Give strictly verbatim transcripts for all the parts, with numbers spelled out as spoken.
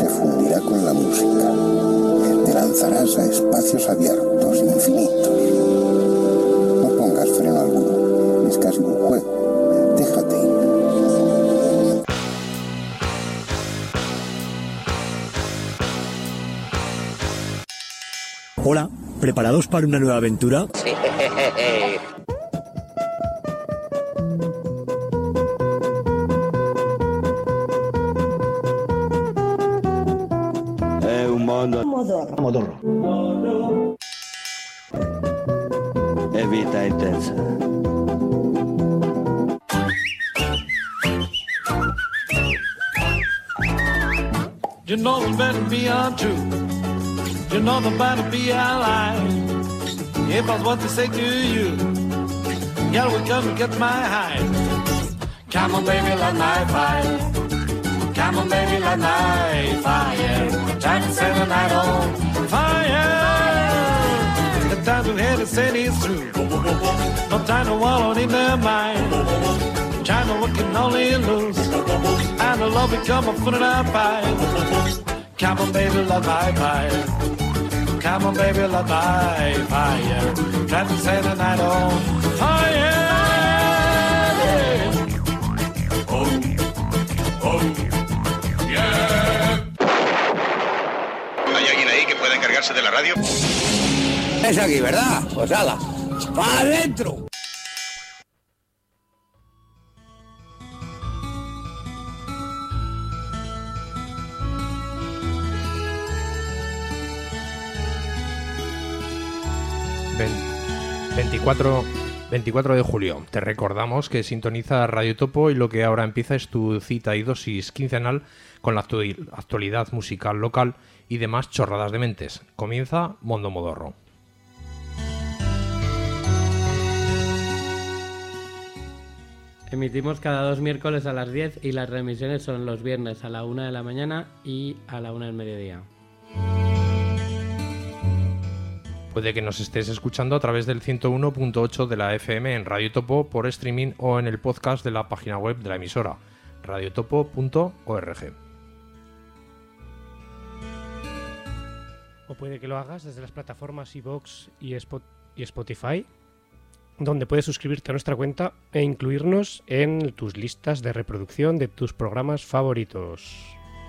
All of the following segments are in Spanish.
se fundirá con la música. Te lanzarás a espacios abiertos, infinitos. No pongas freno alguno. Es casi un juego. Déjate ir. Hola, ¿preparados para una nueva aventura? Sí. È un mondo Modorro. Modorro. è vita intensa. You know the better be untrue. You know the better be a lie. If I was what to say to you, girl, we come and get my high. Come on, baby, light my fire. Come on, baby, light my fire. Trying to set the night on fire. The time to hear it said it's true. No time to wallow in their mind. Trying to look and only lose. And the love become a foot in our pie. Come on, baby, light my fire. Come on, baby, light my fire. Trying to set the night on fire. Oh, oh, yeah. ¿Hay alguien ahí que pueda encargarse de la radio? Es aquí, ¿verdad? Pues hala, ¡para adentro! veinticuatro, veinticuatro de julio. Te recordamos que sintoniza Radio Topo y lo que ahora empieza es tu cita y dosis quincenal con la actu- actualidad musical local y demás chorradas de mentes. Comienza Mondo Modorro. Emitimos cada dos miércoles a las diez y las remisiones son los viernes a la una de la mañana y a la una del mediodía. Puede que nos estés escuchando a través del ciento uno punto ocho de la F M en Radio Topo por streaming o en el podcast de la página web de la emisora, radiotopo punto org. O puede que lo hagas desde las plataformas iVoox y, Spot- y Spotify, donde puedes suscribirte a nuestra cuenta e incluirnos en tus listas de reproducción de tus programas favoritos.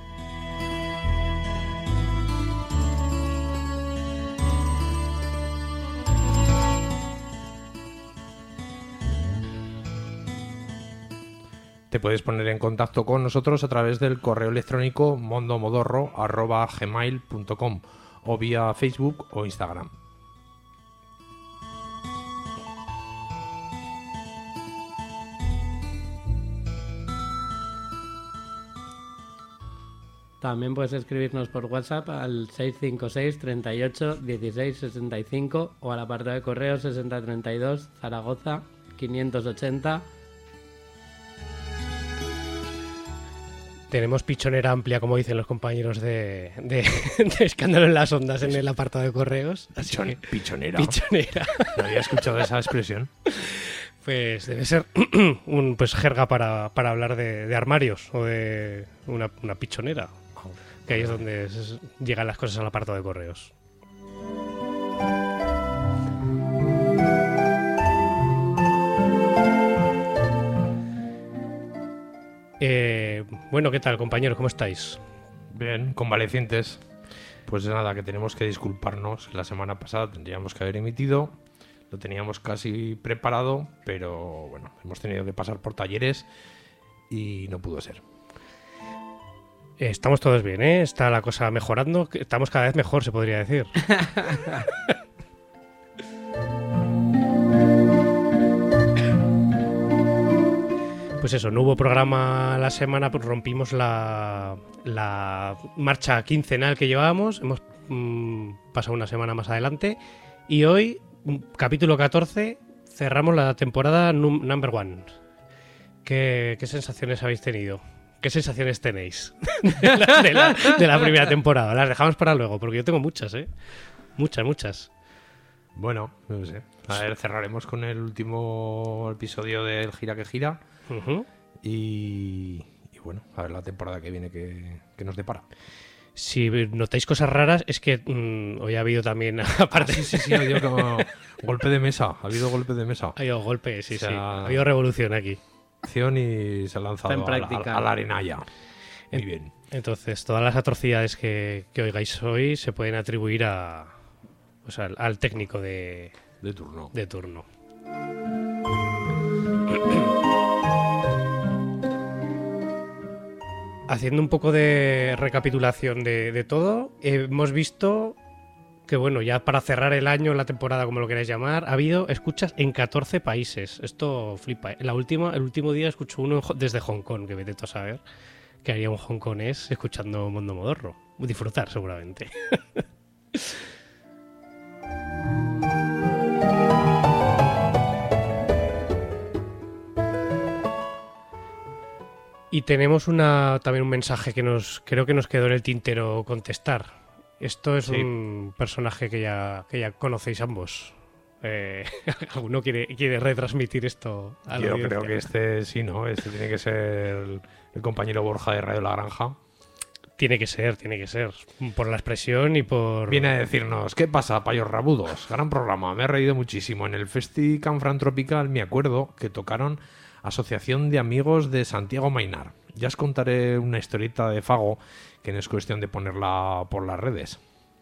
Te puedes poner en contacto con nosotros a través del correo electrónico mondomodorro arroba gmail punto com o vía Facebook o Instagram. También puedes escribirnos por WhatsApp al seis cinco seis, treinta y ocho, dieciséis, sesenta y cinco o al apartado de correo sesenta treinta y dos, Zaragoza, quinientos ochenta. Tenemos pichonera amplia, como dicen los compañeros de, de, de Escándalo en las Ondas en el apartado de correos. Así Pichon, que, pichonera. Pichonera. No había escuchado esa expresión. Pues debe ser un pues jerga para, para hablar de, de armarios o de una, una pichonera. Que ahí es donde es, llegan las cosas al apartado de correos. Eh, bueno, ¿qué tal, compañeros? ¿Cómo estáis? Bien, convalecientes. Pues nada, que tenemos que disculparnos. La semana pasada tendríamos que haber emitido. Lo teníamos casi preparado, pero bueno, hemos tenido que pasar por talleres y no pudo ser. Estamos todos bien, ¿eh? Está la cosa mejorando. Estamos cada vez mejor, se podría decir. Pues eso, no hubo programa la semana, pues rompimos la, la marcha quincenal que llevábamos. Hemos mmm, pasado una semana más adelante. Y hoy, capítulo catorce, cerramos la temporada num- number one. ¿Qué, ¿Qué sensaciones habéis tenido? ¿Qué sensaciones tenéis de la, de, la, de la primera temporada? Las dejamos para luego, porque yo tengo muchas, ¿eh? Muchas, muchas. Bueno, no sé. A ver, cerraremos con el último episodio del Gira que Gira. Uh-huh. Y, y bueno, a ver la temporada que viene que, que nos depara. Si notáis cosas raras, es que mmm, hoy ha habido también, aparte... Ah, sí, sí, sí, ha habido como golpe de mesa, ha habido golpe de mesa. Ha habido golpe, sí, O sea, sí. Ha habido revolución aquí. Acción y se ha lanzado Está en a, práctica. la, a la arenalla. Muy En- bien. Entonces, todas las atrocidades que, que oigáis hoy se pueden atribuir a, o sea, al, al técnico de, De turno. de turno. Haciendo un poco de recapitulación de, de todo, hemos visto que, bueno, ya para cerrar el año, la temporada, como lo queráis llamar, ha habido escuchas en catorce países. Esto flipa, ¿eh? La última, el último día escucho uno en Ho- desde Hong Kong, que vete tú a saber que haría un hongkonés escuchando Mondo Modorro. Disfrutar, seguramente. Y tenemos una también un mensaje que nos creo que nos quedó en el tintero contestar. Esto es Sí. un personaje que ya, que ya conocéis ambos. Eh, ¿Alguno quiere, quiere retransmitir esto a la Yo audiencia? creo que este sí, ¿no? Este tiene que ser el, el compañero Borja de Radio La Granja. Tiene que ser, tiene que ser. Por la expresión y por... Viene a decirnos, ¿qué pasa, payos rabudos? Gran programa, me he reído muchísimo. En el Festi Canfran Tropical me acuerdo que tocaron Asociación de Amigos de Santiago Mainar. Ya os contaré una historieta de Fago que no es cuestión de ponerla por las redes.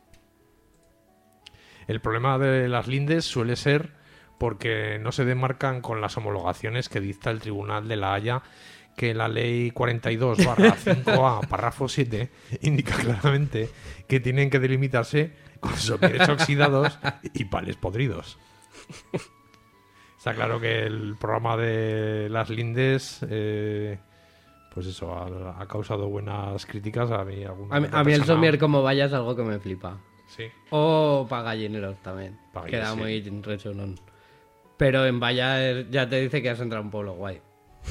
El problema de las lindes suele ser porque no se demarcan con las homologaciones que dicta el Tribunal de la Haya, que la ley cuarenta y dos barra cinco a párrafo siete indica claramente que tienen que delimitarse con somieres oxidados y pales podridos. Está claro que el programa de las lindes, eh, pues eso, ha, ha causado buenas críticas. A mí, alguna A mí, a mí el somier como vaya es algo que me flipa. Sí. O para gallineros también. Pa' Queda gallineros, muy rechonón. Pero en vaya es- ya te dice que has entrado a un pueblo guay.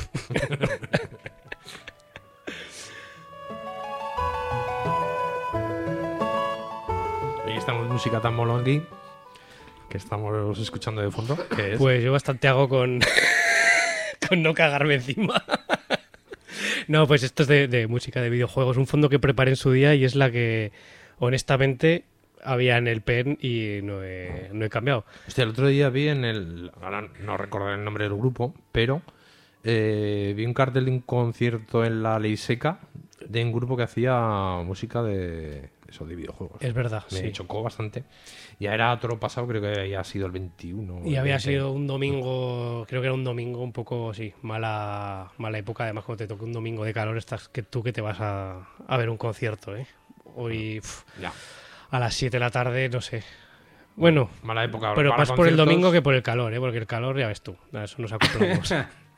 Ahí estamos música tan molongi que estamos escuchando de fondo. ¿Qué es? Pues yo bastante hago con, con no cagarme encima. No, pues esto es de, de música de videojuegos. Un fondo que preparé en su día y es la que, honestamente, había en el pen y no he, no he cambiado. Hostia, el otro día vi en el... Ahora no recuerdo el nombre del grupo, pero eh, vi un cartel de un concierto en la Ley Seca de un grupo que hacía música de... Eso, de videojuegos. Es verdad, Me sí. chocó bastante. Ya era otro pasado, creo que había sido el veintiuno. Y el había veinte. sido un domingo, creo que era un domingo un poco, sí, mala, mala época. Además, cuando te toque un domingo de calor, estás que tú que te vas a, a ver un concierto, ¿eh? Hoy uf, Ya. a las siete de la tarde, no sé. Bueno, Mala época. pero para más por el conciertos. domingo que por el calor, ¿eh? Porque el calor, ya ves tú, a eso nos acoplamos.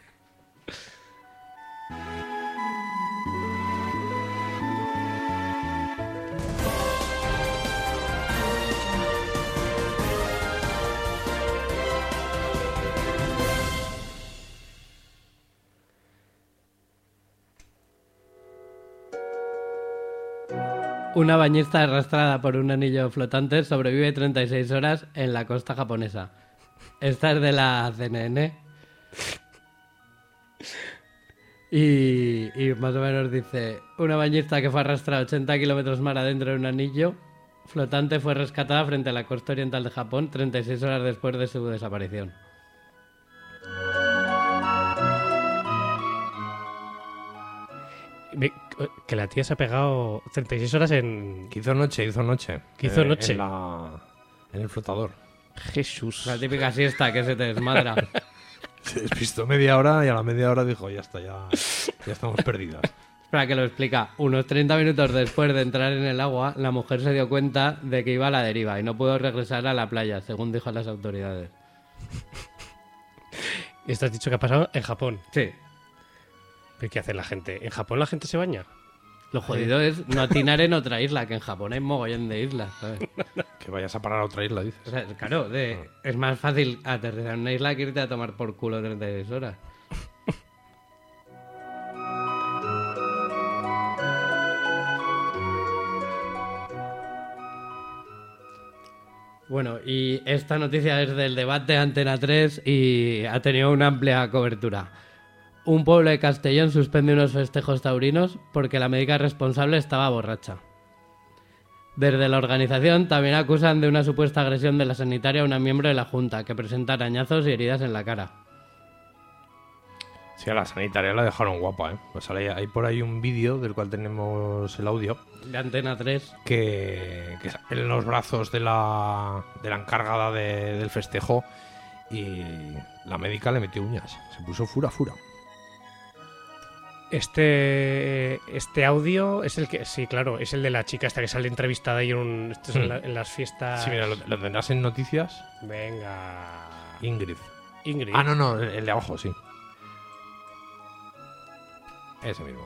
Una bañista arrastrada por un anillo flotante sobrevive treinta y seis horas en la costa japonesa. Esta es de la C N N. Y, y más o menos dice, una bañista que fue arrastrada ochenta kilómetros mar adentro de un anillo flotante fue rescatada frente a la costa oriental de Japón treinta y seis horas después de su desaparición. Me- que la tía se ha pegado treinta y seis horas en... Que hizo noche, hizo noche. Que hizo Eh, noche. En, la... en el flotador. Jesús. La típica siesta que se te desmadra. Se despistó media hora y a la media hora dijo, ya está, ya, ya estamos perdidas. Espera que lo explica. Unos treinta minutos después de entrar en el agua, la mujer se dio cuenta de que iba a la deriva y no pudo regresar a la playa, según dijo las autoridades. Esto has dicho que ha pasado en Japón. Sí. ¿Pero qué hace la gente? ¿En Japón la gente se baña? Lo jodido es no atinar en otra isla, que en Japón hay mogollón de islas, ¿sabes? Que vayas a parar a otra isla, dices. O sea, claro, de- es más fácil aterrizar en una isla que irte a tomar por culo treinta y seis horas. Bueno, y esta noticia es del debate Antena tres y ha tenido una amplia cobertura. Un pueblo de Castellón suspende unos festejos taurinos porque la médica responsable estaba borracha. Desde la organización también acusan de una supuesta agresión de la sanitaria a una miembro de la Junta, que presenta arañazos y heridas en la cara. Sí, a la sanitaria la dejaron guapa, ¿eh? Pues hay, hay por ahí un vídeo del cual tenemos el audio. De Antena tres. Que, que sale en los brazos de la, de la encargada de, del festejo y la médica le metió uñas. Se puso fura, fura. Este este audio es el que... Sí, claro, es el de la chica esta que sale entrevistada ahí en, un, esto es en, la, en las fiestas... Sí, mira, lo, lo tendrás en noticias. Venga... Ingrid. Ingrid. Ah, no, no, el, el de abajo, sí. Ese mismo.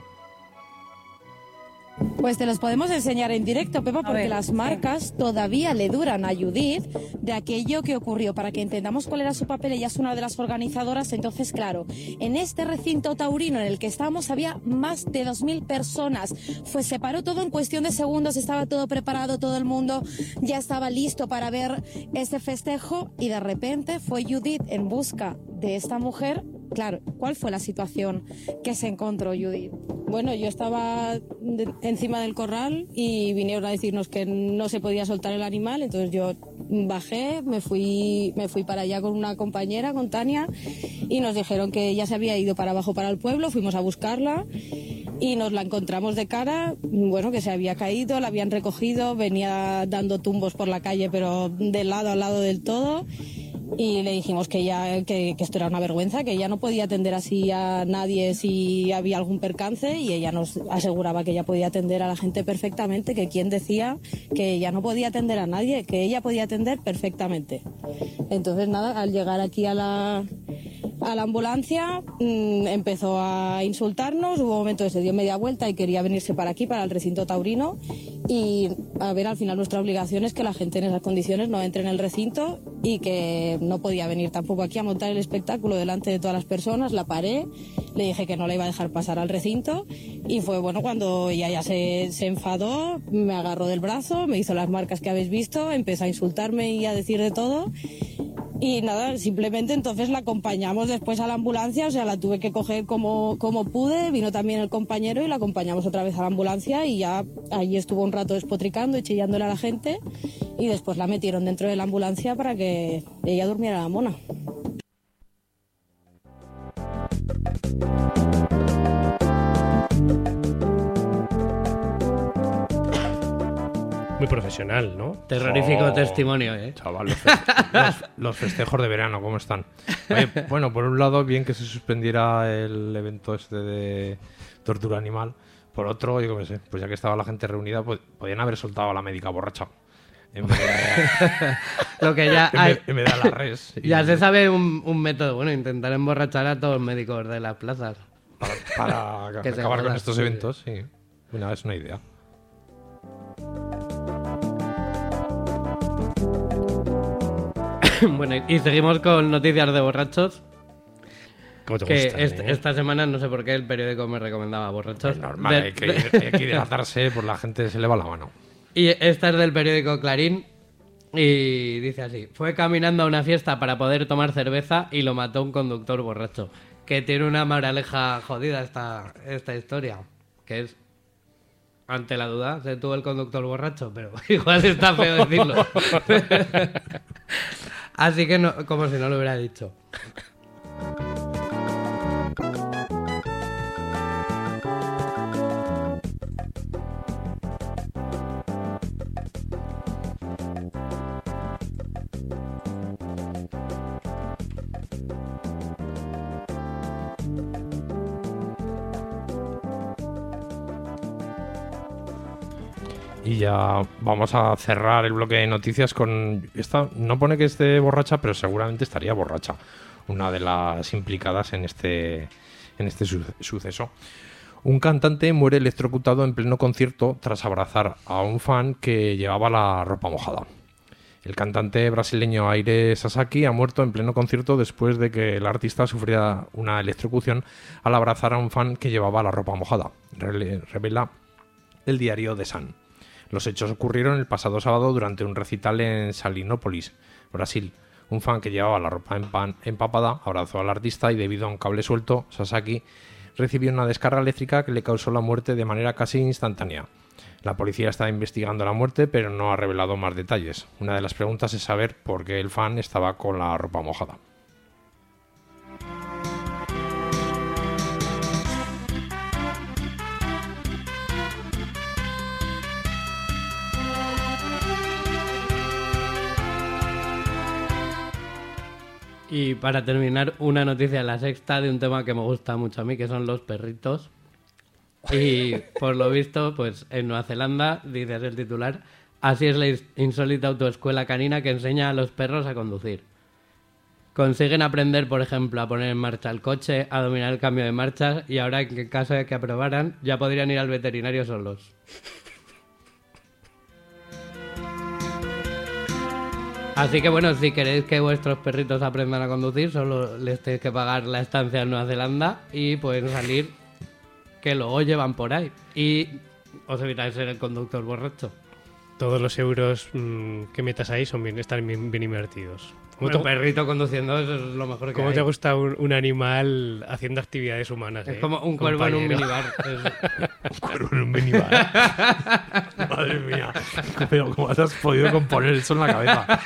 Pues te los podemos enseñar en directo, Pepa, porque ver, las marcas sí. todavía le duran a Judith de aquello que ocurrió. Para que entendamos cuál era su papel, ella es una de las organizadoras. Entonces, claro, en este recinto taurino en el que estábamos había más de dos mil personas. Pues se paró todo en cuestión de segundos, estaba todo preparado, todo el mundo ya estaba listo para ver ese festejo y de repente fue Judith en busca de esta mujer. Claro, ¿cuál fue la situación que se encontró Judith? Bueno, yo estaba de, encima del corral y vinieron a decirnos que no se podía soltar el animal, entonces yo bajé, me fui, me fui para allá con una compañera, con Tania, y nos dijeron que ella se había ido para abajo para el pueblo, fuimos a buscarla y nos la encontramos de cara, bueno, que se había caído, la habían recogido, venía dando tumbos por la calle, pero de lado a lado del todo. Y le dijimos que, ella, que, que esto era una vergüenza, que ella no podía atender así a nadie si había algún percance, y ella nos aseguraba que ella podía atender a la gente perfectamente, que quien decía que ella no podía atender a nadie, que ella podía atender perfectamente. Entonces nada, al llegar aquí a la, a la ambulancia mmm, empezó a insultarnos, hubo un momento que se dio media vuelta y quería venirse para aquí, para el recinto taurino, y a ver, al final nuestra obligación es que la gente en esas condiciones no entre en el recinto y que no podía venir tampoco aquí a montar el espectáculo delante de todas las personas. La paré, le dije que no la iba a dejar pasar al recinto y fue bueno cuando ella ya se, se enfadó, me agarró del brazo, me hizo las marcas que habéis visto, empezó a insultarme y a decir de todo. Y nada, simplemente entonces la acompañamos después a la ambulancia, o sea, la tuve que coger como, como pude, vino también el compañero y la acompañamos otra vez a la ambulancia y ya allí estuvo un rato despotricando y chillándole a la gente y después la metieron dentro de la ambulancia para que ella durmiera la mona. Muy profesional, ¿no? Terrorífico oh, testimonio, ¿eh? Chaval, los, feste los, los festejos de verano, ¿cómo están? Oye, bueno, por un lado, bien que se suspendiera el evento este de tortura animal. Por otro, yo qué sé, pues ya que estaba la gente reunida, pues podían haber soltado a la médica borracha. En vez de, Lo que ya en hay, vez, en vez de a la res. Y, ya se sabe un, un método, bueno, intentar emborrachar a todos los médicos de las plazas. Para, para acabar con estos eventos, sí. Una, es una idea. Bueno, y seguimos con noticias de borrachos. ¿Cómo te que gustan, est eh? esta semana no sé por qué el periódico me recomendaba borrachos. Es normal, de, hay que, hay que hidratarse, por la gente se le va la mano. Y esta es del periódico Clarín y dice así: fue caminando a una fiesta para poder tomar cerveza y lo mató un conductor borracho. Que tiene una moraleja jodida esta, esta historia, que es: ante la duda se tuvo el conductor borracho, pero igual está feo decirlo. Así que no, como si no lo hubiera dicho. Y ya vamos a cerrar el bloque de noticias con esta. No pone que esté borracha, pero seguramente estaría borracha. Una de las implicadas en este, en este su suceso. Un cantante muere electrocutado en pleno concierto tras abrazar a un fan que llevaba la ropa mojada. El cantante brasileño Aire Sasaki ha muerto en pleno concierto después de que el artista sufriera una electrocución al abrazar a un fan que llevaba la ropa mojada, revela el diario The Sun. Los hechos ocurrieron el pasado sábado durante un recital en Salinópolis, Brasil. Un fan que llevaba la ropa empapada abrazó al artista y debido a un cable suelto, Sasaki recibió una descarga eléctrica que le causó la muerte de manera casi instantánea. La policía está investigando la muerte, pero no ha revelado más detalles. Una de las preguntas es saber por qué el fan estaba con la ropa mojada. Y para terminar, una noticia de La Sexta de un tema que me gusta mucho a mí, que son los perritos. Y por lo visto, pues en Nueva Zelanda, dice el titular, así es la insólita autoescuela canina que enseña a los perros a conducir. Consiguen aprender, por ejemplo, a poner en marcha el coche, a dominar el cambio de marchas y ahora, en caso de que aprobaran, ya podrían ir al veterinario solos. Así que bueno, si queréis que vuestros perritos aprendan a conducir, solo les tenéis que pagar la estancia en Nueva Zelanda y pueden salir que luego llevan por ahí. Y os evitáis ser el conductor borracho. Todos los euros mmm, que metas ahí son bien, están bien, bien invertidos. Un te... perrito conduciendo, eso es lo mejor que ¿Cómo hay. te gusta un, un animal haciendo actividades humanas? Es eh? como un cuervo en un minibar. Un cuervo en un minibar. Madre mía. Pero ¿cómo has podido componer eso en la cabeza?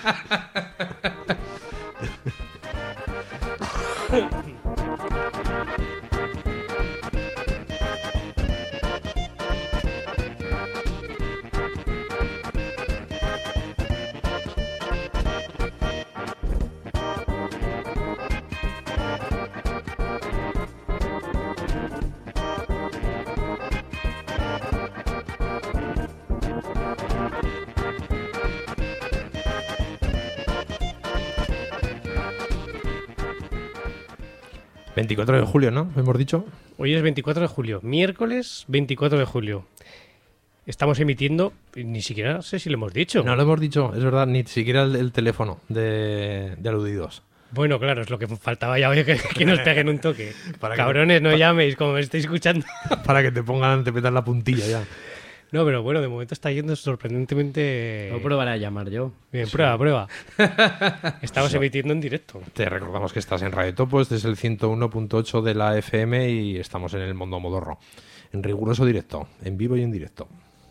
veinticuatro de julio, ¿no? ¿Hemos dicho? Hoy es veinticuatro de julio. Miércoles veinticuatro de julio. Estamos emitiendo... Ni siquiera sé si lo hemos dicho. No lo hemos dicho, es verdad. Ni siquiera el, el teléfono de, de aludidos. Bueno, claro, es lo que faltaba ya hoy, que, que nos peguen un toque. Para Cabrones, que, no para, llaméis como me estáis escuchando. Para que te pongan, te metan la puntilla ya. No, pero bueno, de momento está yendo sorprendentemente... Lo probaré a llamar yo. Bien, sí. prueba, prueba. Estamos sí. emitiendo en directo. Te recordamos que estás en Radio Topo, este es el ciento uno punto ocho de la F M y estamos en el Mundo Modorro. En riguroso directo, en vivo y en directo.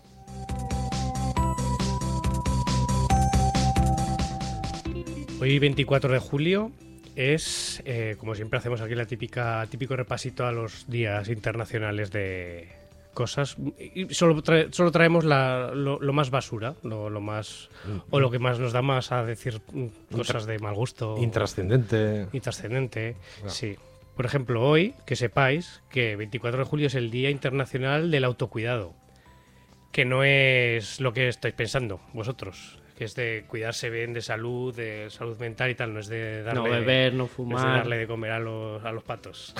Hoy, veinticuatro de julio, es, eh, como siempre hacemos aquí, la típica típico repasito a los días internacionales de... cosas y solo, trae, solo traemos la, lo, lo más basura, lo, lo más o lo que más nos da más a decir cosas de mal gusto, intrascendente. Intrascendente, no. Sí. Por ejemplo, hoy, que sepáis que veinticuatro de julio es el Día Internacional del Autocuidado, que no es lo que estáis pensando vosotros, que es de cuidarse bien de salud, de salud mental y tal, no es de darle, no beber, no fumar, no es de, darle de comer a los, a los patos.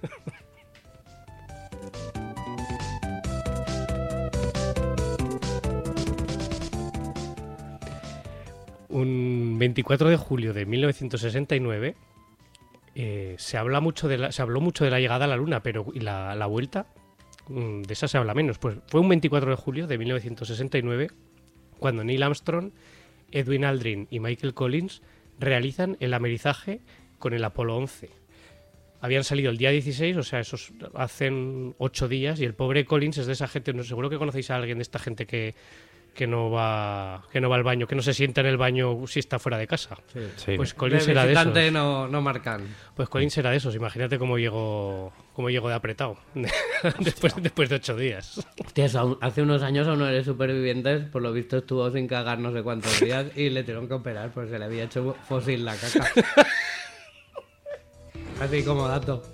Un veinticuatro de julio de mil novecientos sesenta y nueve eh, se habla mucho de la, se habló mucho de la llegada a la Luna, pero y la, la vuelta, de esa se habla menos. Pues fue un veinticuatro de julio de mil novecientos sesenta y nueve cuando Neil Armstrong, Edwin Aldrin y Michael Collins realizan el amerizaje con el Apolo once. Habían salido el día dieciséis, o sea, esos hacen ocho días, y el pobre Collins es de esa gente, no, seguro que conocéis a alguien de esta gente que que no va que no va al baño, que no se sienta en el baño si está fuera de casa. Sí. Sí. Pues Collins era de esos. No, no marcan. Pues Collins era de esos. Imagínate cómo llegó cómo llegó de apretado después, después de ocho días. Hostia, eso, hace unos años a uno de los supervivientes, por lo visto estuvo sin cagar no sé cuántos días y le tuvieron que operar porque se le había hecho fósil la caca. Así como dato.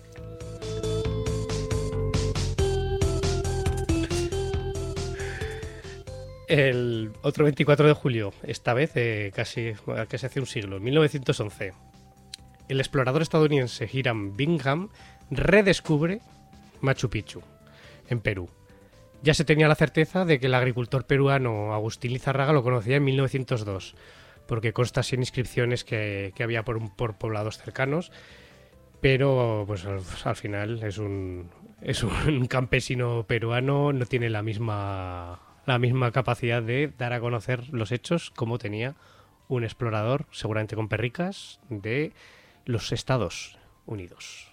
El otro veinticuatro de julio, esta vez eh, casi, casi hace un siglo, en mil novecientos once, el explorador estadounidense Hiram Bingham redescubre Machu Picchu, en Perú. Ya se tenía la certeza de que el agricultor peruano Agustín Lizarraga lo conocía en mil novecientos dos, porque consta así en inscripciones que, que había por, por poblados cercanos, pero pues al, al final es un, es un campesino peruano, no tiene la misma... la misma capacidad de dar a conocer los hechos como tenía un explorador, seguramente con perricas, de los Estados Unidos.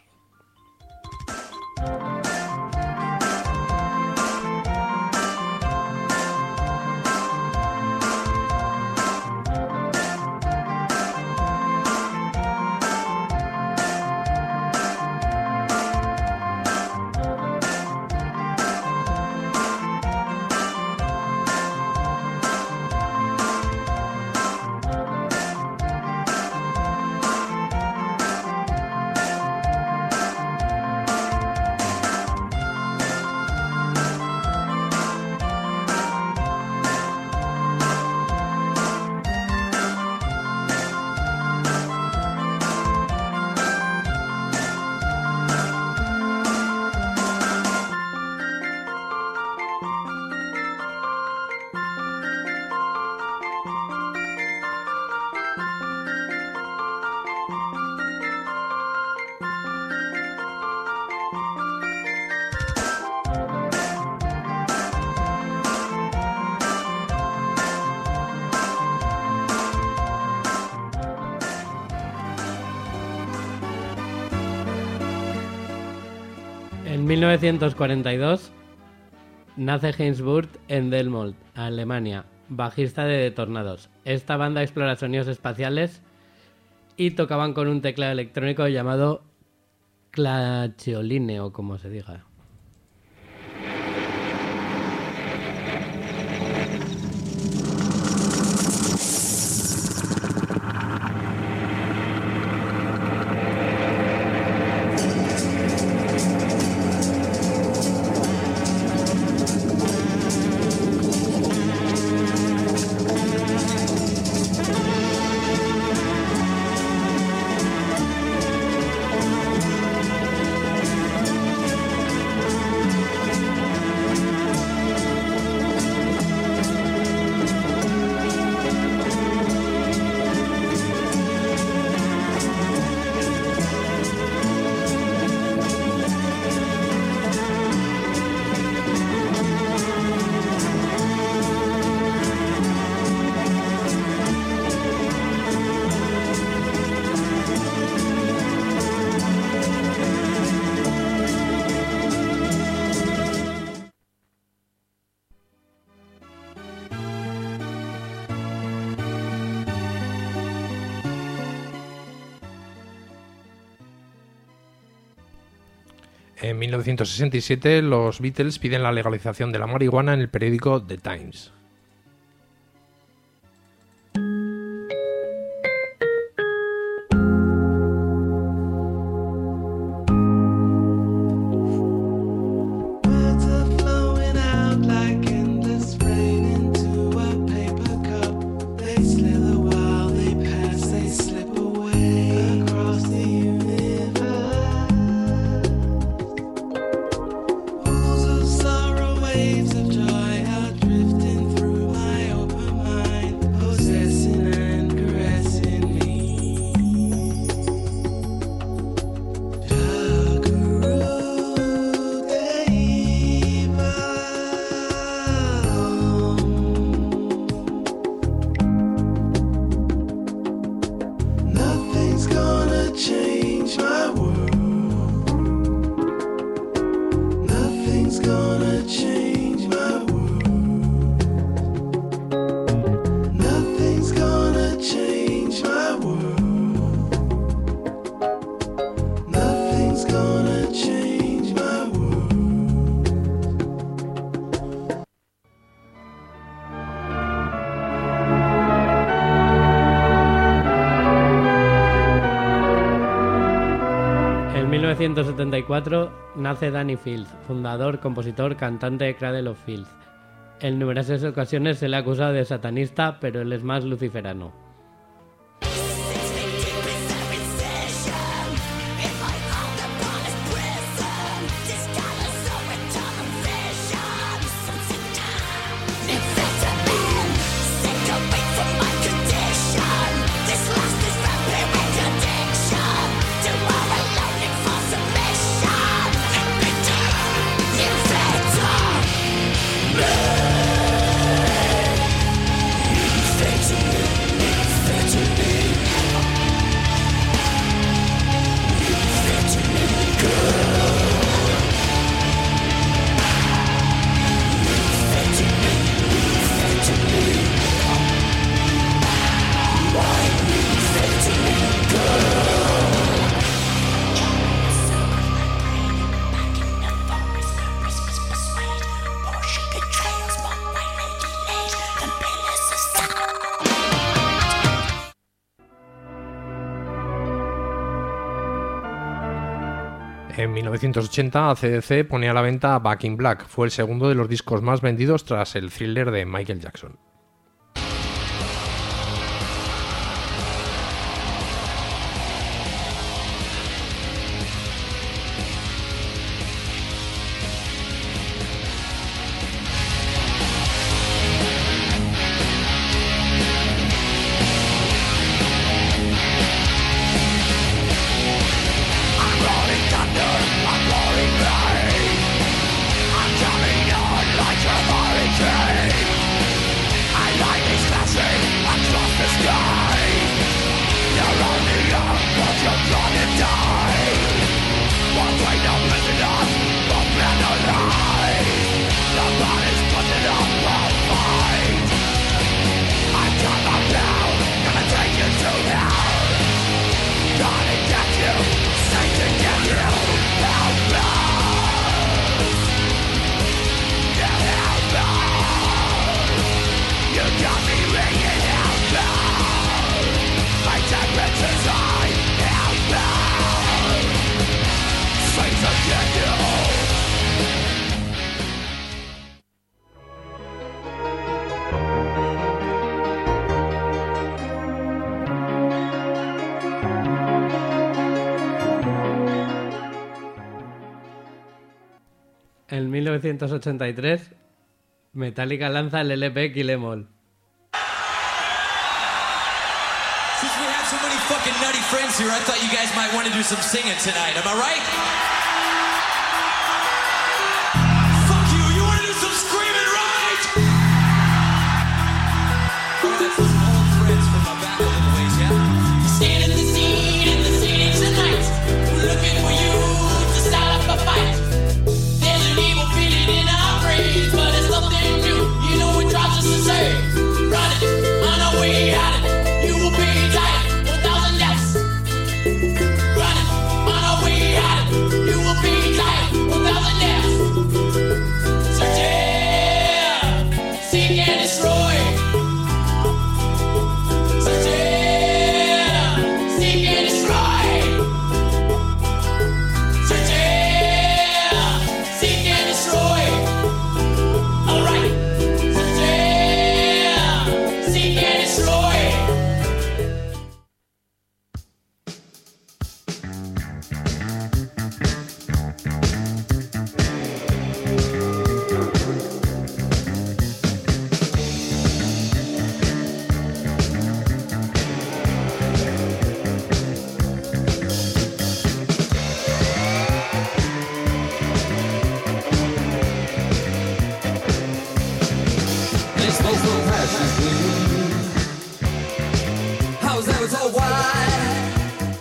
En mil novecientos cuarenta y dos nace Heinz Burt en Detmold, Alemania, bajista de The Tornados. Esta banda explora sonidos espaciales y tocaban con un teclado electrónico llamado Clacioline, o como se diga. En mil novecientos sesenta y siete los Beatles piden la legalización de la marihuana en el periódico The Times. En mil novecientos setenta y cuatro nace Danny Fields, fundador, compositor, cantante de Cradle of Filth. En numerosas ocasiones se le ha acusado de satanista, pero él es más luciferano. En mil novecientos ochenta, A C D C pone a la venta Back in Black. Fue el segundo de los discos más vendidos tras el Thriller de Michael Jackson. I'm coming on like a hurricane. En mil novecientos ochenta y tres, Metallica lanza el L P Kill 'Em All. Since we have so many fucking nutty friends here, I thought you guys might want to do some singing tonight. Am I right? Fuck you! You want to do some screaming, right? All right, so some old friends from my back of the ways, yeah? Stand in the scene, in the scene tonight. Looking for you to start up a fight. There's an evil feeling in our brains, but it's nothing new. You know it drives us insane. Running on our way out of it. You will be tired, one thousand deaths. Running on our way out of it. You will be tired, one thousand deaths. Search it, seek and destroy. Search it, seek and destroy. Search it, seek and destroy. All right. Search it, seek and destroy. This place will pass you. How's ever so wide?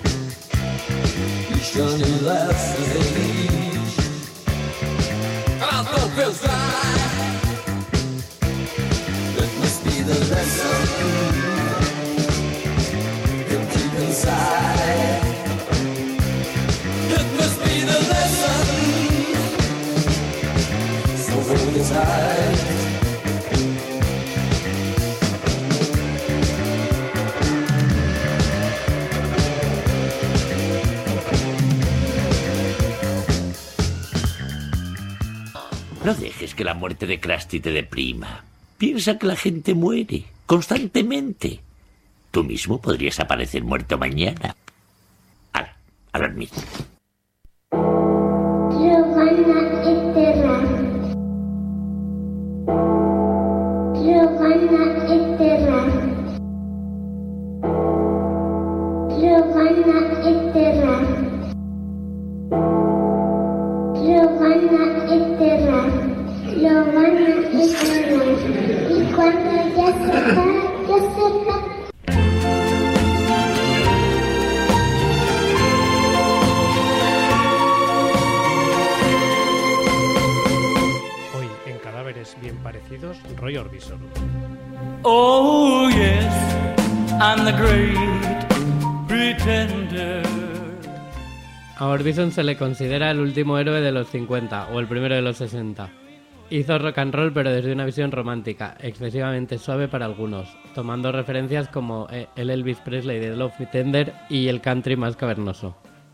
Each journey lasts as they leave. Our throat feels dry. It must be the lesson you keep inside. It must be the lesson. So hold it tight. No dejes que la muerte de Krusty te deprima. Piensa que la gente muere constantemente. Tú mismo podrías aparecer muerto mañana. Hala, a dormir. Giovanna Eterra. Giovanna Eterra. Giovanna Eterra. Giovanna Eterra. Giovanna Eterra. Y cuando ya se va, ya se va. Hoy en Cadáveres Bien Parecidos, Roy Orbison. Oh yes, I'm the great pretender. A Orbison se le considera el último héroe de los cincuenta o el primero de los sesenta. Hizo rock and roll pero desde una visión romántica, excesivamente suave para algunos, tomando referencias como el Elvis Presley de Love Me Tender y el country más cavernoso.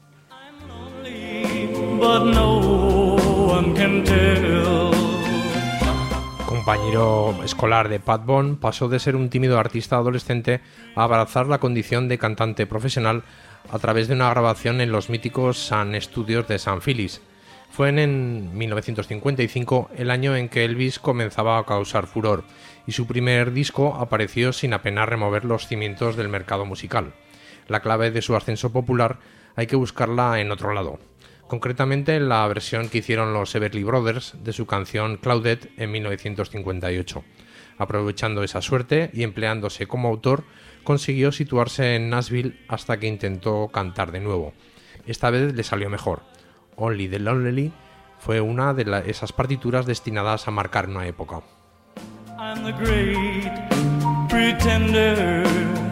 But no one can tell. Compañero escolar de Pat Boone, pasó de ser un tímido artista adolescente a abrazar la condición de cantante profesional a través de una grabación en los míticos Sun Studios de San Phillips. Fue en mil novecientos cincuenta y cinco el año en que Elvis comenzaba a causar furor, y su primer disco apareció sin apenas remover los cimientos del mercado musical. La clave de su ascenso popular hay que buscarla en otro lado, concretamente en la versión que hicieron los Everly Brothers de su canción Claudette en mil novecientos cincuenta y ocho. Aprovechando esa suerte y empleándose como autor, consiguió situarse en Nashville hasta que intentó cantar de nuevo. Esta vez le salió mejor. Only the Lonely fue una de la, esas partituras destinadas a marcar una época. I'm the great pretender.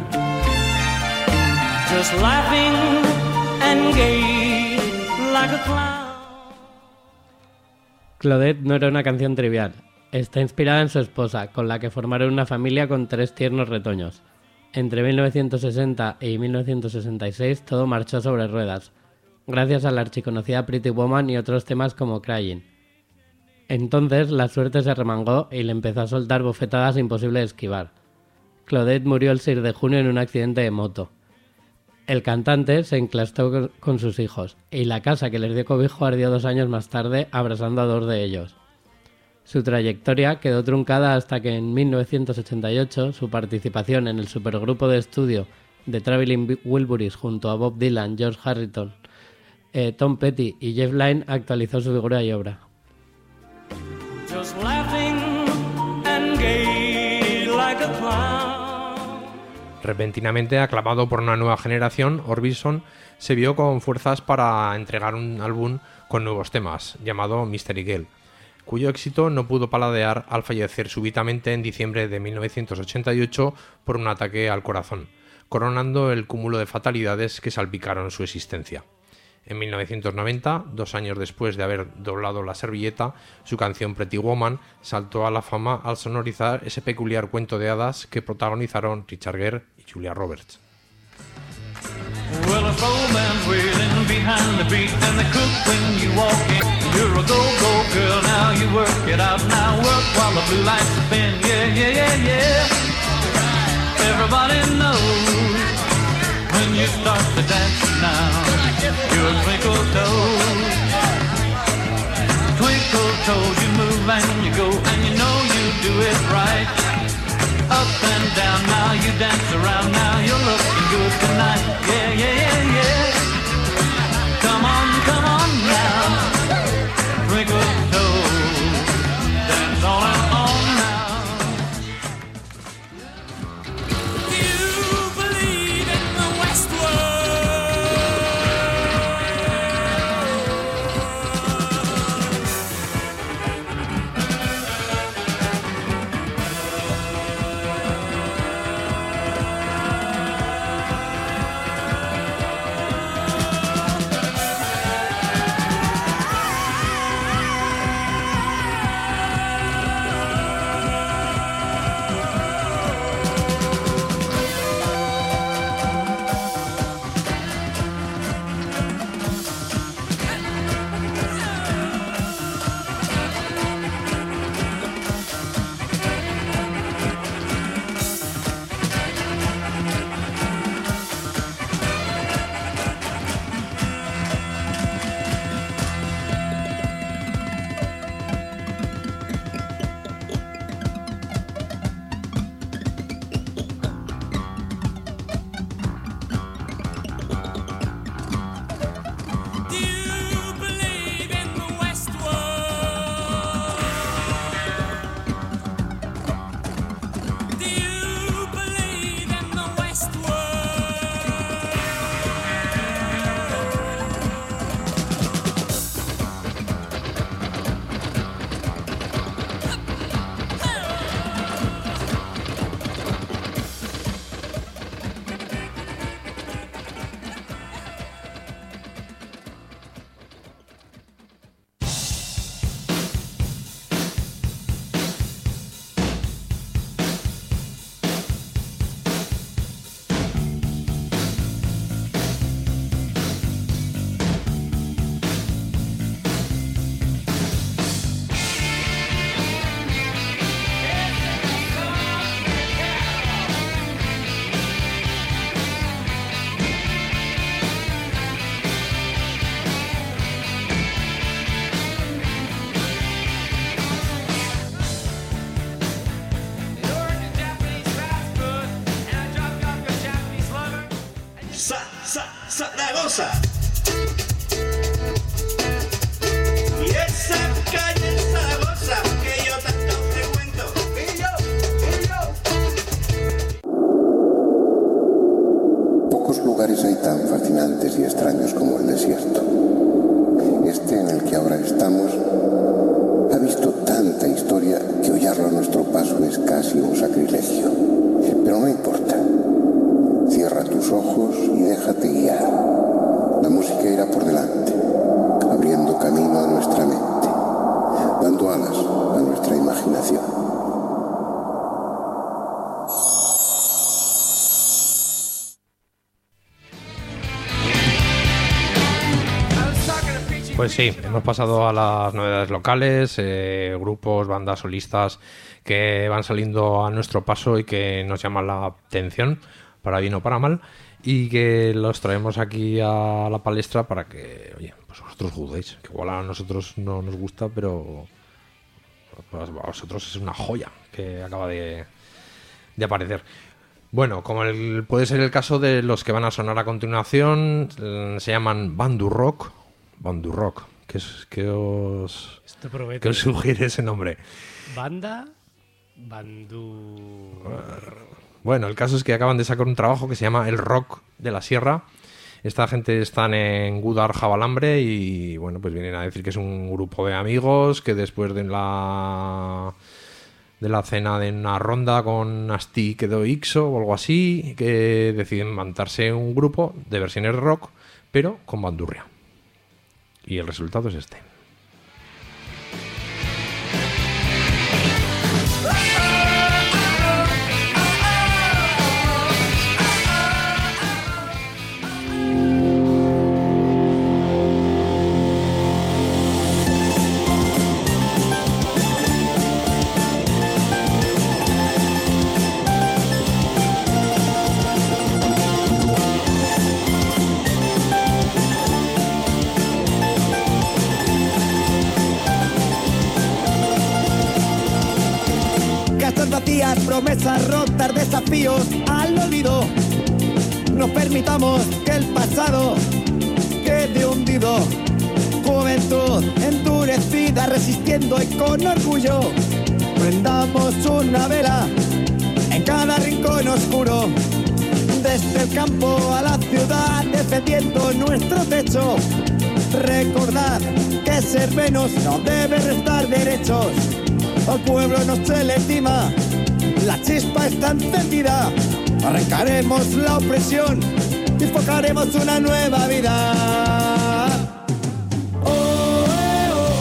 Just laughing and gay like a clown. Claudette no era una canción trivial. Está inspirada en su esposa, con la que formaron una familia con tres tiernos retoños. Entre mil novecientos sesenta y mil novecientos sesenta y seis todo marchó sobre ruedas. gracias a la archiconocida Pretty Woman y otros temas como Crying. Entonces la suerte se remangó y le empezó a soltar bofetadas imposible de esquivar. Claudette murió el seis de junio en un accidente de moto. El cantante se enclastó con sus hijos y la casa que les dio cobijo ardió dos años más tarde, abrasando a dos de ellos. Su trayectoria quedó truncada hasta que en mil novecientos ochenta y ocho su participación en el supergrupo de estudio The Traveling Wilburys junto a Bob Dylan, George Harrison, eh, Tom Petty y Jeff Lynne actualizó su figura y obra. Just laughing and gay like a clown. Repentinamente aclamado por una nueva generación, Orbison se vio con fuerzas para entregar un álbum con nuevos temas, llamado Mystery Girl, cuyo éxito no pudo paladear al fallecer súbitamente en diciembre de mil novecientos ochenta y ocho por un ataque al corazón, coronando el cúmulo de fatalidades que salpicaron su existencia. En mil novecientos noventa, dos años después de haber doblado la servilleta, su canción Pretty Woman saltó a la fama al sonorizar ese peculiar cuento de hadas que protagonizaron Richard Gere y Julia Roberts. Well, a romance waiting behind the beat and the cook when you walk in. You're a go-go girl, now you work it out. Now work while the blue lights spin. Yeah, yeah, yeah, yeah. Everybody knows when you start to dance now. You're a twinkle toes. Twinkle toes, you move and you go and you know you do it right. Up and down, now you dance around, now you're looking good tonight. Yeah, yeah, yeah, yeah. Come on, come on now. Twinkle toes, dance on and on now. Do you believe in the Westworld? Zaragoza. Y esa calle en Zaragoza que yo tanto frecuento. Y yo, y yo. Pocos lugares hay tan fascinantes y extraños como el desierto. Este en el que ahora estamos ha visto tanta historia que hollarlo a nuestro paso es casi un sacrilegio. Pero no importa. Cierra tus ojos y déjate guiar. La música irá por delante, abriendo camino a nuestra mente, dando alas a nuestra imaginación. Pues sí, hemos pasado a las novedades locales, eh, grupos, bandas, solistas que van saliendo a nuestro paso y que nos llaman la atención, para bien o para mal, y que los traemos aquí a la palestra para que, oye, pues vosotros juzguéis, que igual a nosotros no nos gusta, pero a vosotros es una joya que acaba de, de aparecer. Bueno, como el, puede ser el caso de los que van a sonar a continuación, se llaman Bandurrock. Bandurrock, ¿qué, es, qué, os, ¿qué os sugiere ese nombre? Banda Bandu... Bueno, el caso es que acaban de sacar un trabajo que se llama El Rock de la Sierra. Esta gente están en Gudar Jabalambre y bueno, pues vienen a decir que es un grupo de amigos que después de la de la cena de una ronda con Asti quedó Ixo o algo así, que deciden montarse un grupo de versiones rock, pero con bandurria. Y el resultado es este. Vacías, promesas rotas, desafíos al olvido. No permitamos que el pasado quede hundido. Juventud endurecida, resistiendo y con orgullo. Prendamos una vela en cada rincón oscuro. Desde el campo a la ciudad, defendiendo nuestro techo. Recordad que ser menos no debe restar derechos. Al pueblo no se le estima, la chispa está encendida. Arrancaremos la opresión y forjaremos una nueva vida. Oh, eh, oh.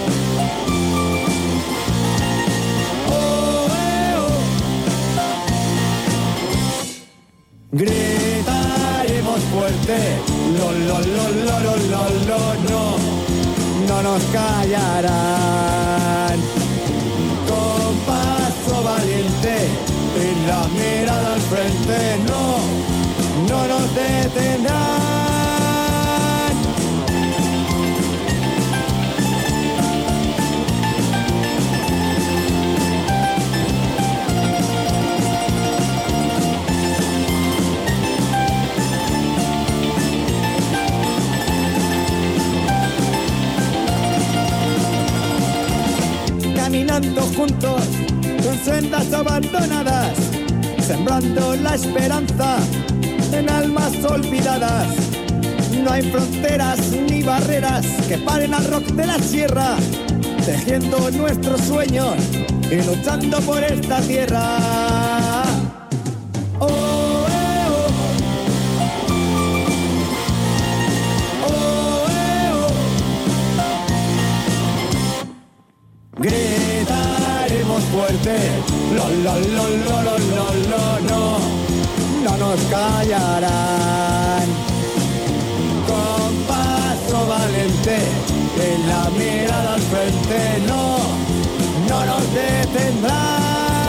Oh, eh, oh. Gritaremos fuerte, lo, lo, lo, lo, lo, lo, lo, no, no nos callarán. Con paso valiente y la mirada al frente, no, no nos detendrán. Caminando juntos en sendas abandonadas, sembrando la esperanza en almas olvidadas. No hay fronteras ni barreras que paren al rock de la sierra, tejiendo nuestros sueños y luchando por esta tierra. Oh, eh, oh. Oh, eh, oh. Gritaremos fuerte, lo, lo, lo, lo, lo, lo, lo, no, no nos callarán. Con paso valiente, en la mirada al frente, no, no nos detendrán.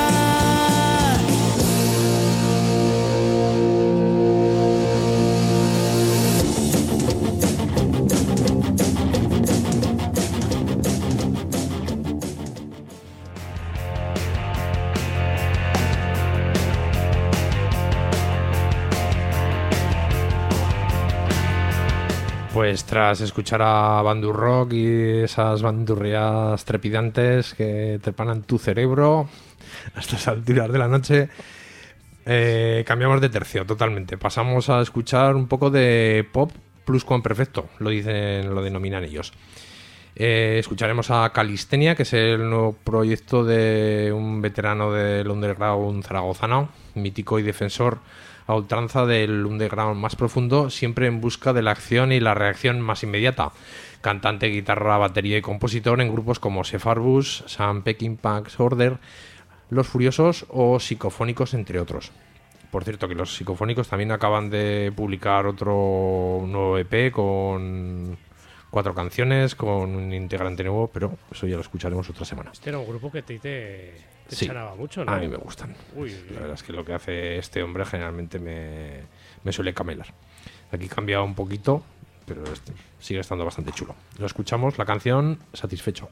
Pues tras escuchar a Bandurrock y esas bandurrias trepidantes que trepanan tu cerebro a estas alturas de la noche, eh, cambiamos de tercio totalmente. Pasamos a escuchar un poco de pop pluscuamperfecto, lo dicen, lo denominan ellos. Eh, escucharemos a Calistenia, que es el nuevo proyecto de un veterano del underground zaragozano, mítico y defensor a ultranza del underground más profundo, siempre en busca de la acción y la reacción más inmediata. Cantante, guitarra, batería y compositor en grupos como Sepharbus, Sam Peckinpah's Order, Los Furiosos o Psicofónicos, entre otros. Por cierto, que los Psicofónicos también acaban de publicar otro nuevo E P con, cuatro canciones con un integrante nuevo, pero eso ya lo escucharemos otra semana. Este era un grupo que te, te, te Sí, chanaba mucho, ¿no? a mí me gustan. Uy, La verdad es que lo que hace este hombre generalmente me, me suele camelar. Aquí cambia un poquito, pero este sigue estando bastante chulo. Lo escuchamos, la canción Satisfecho.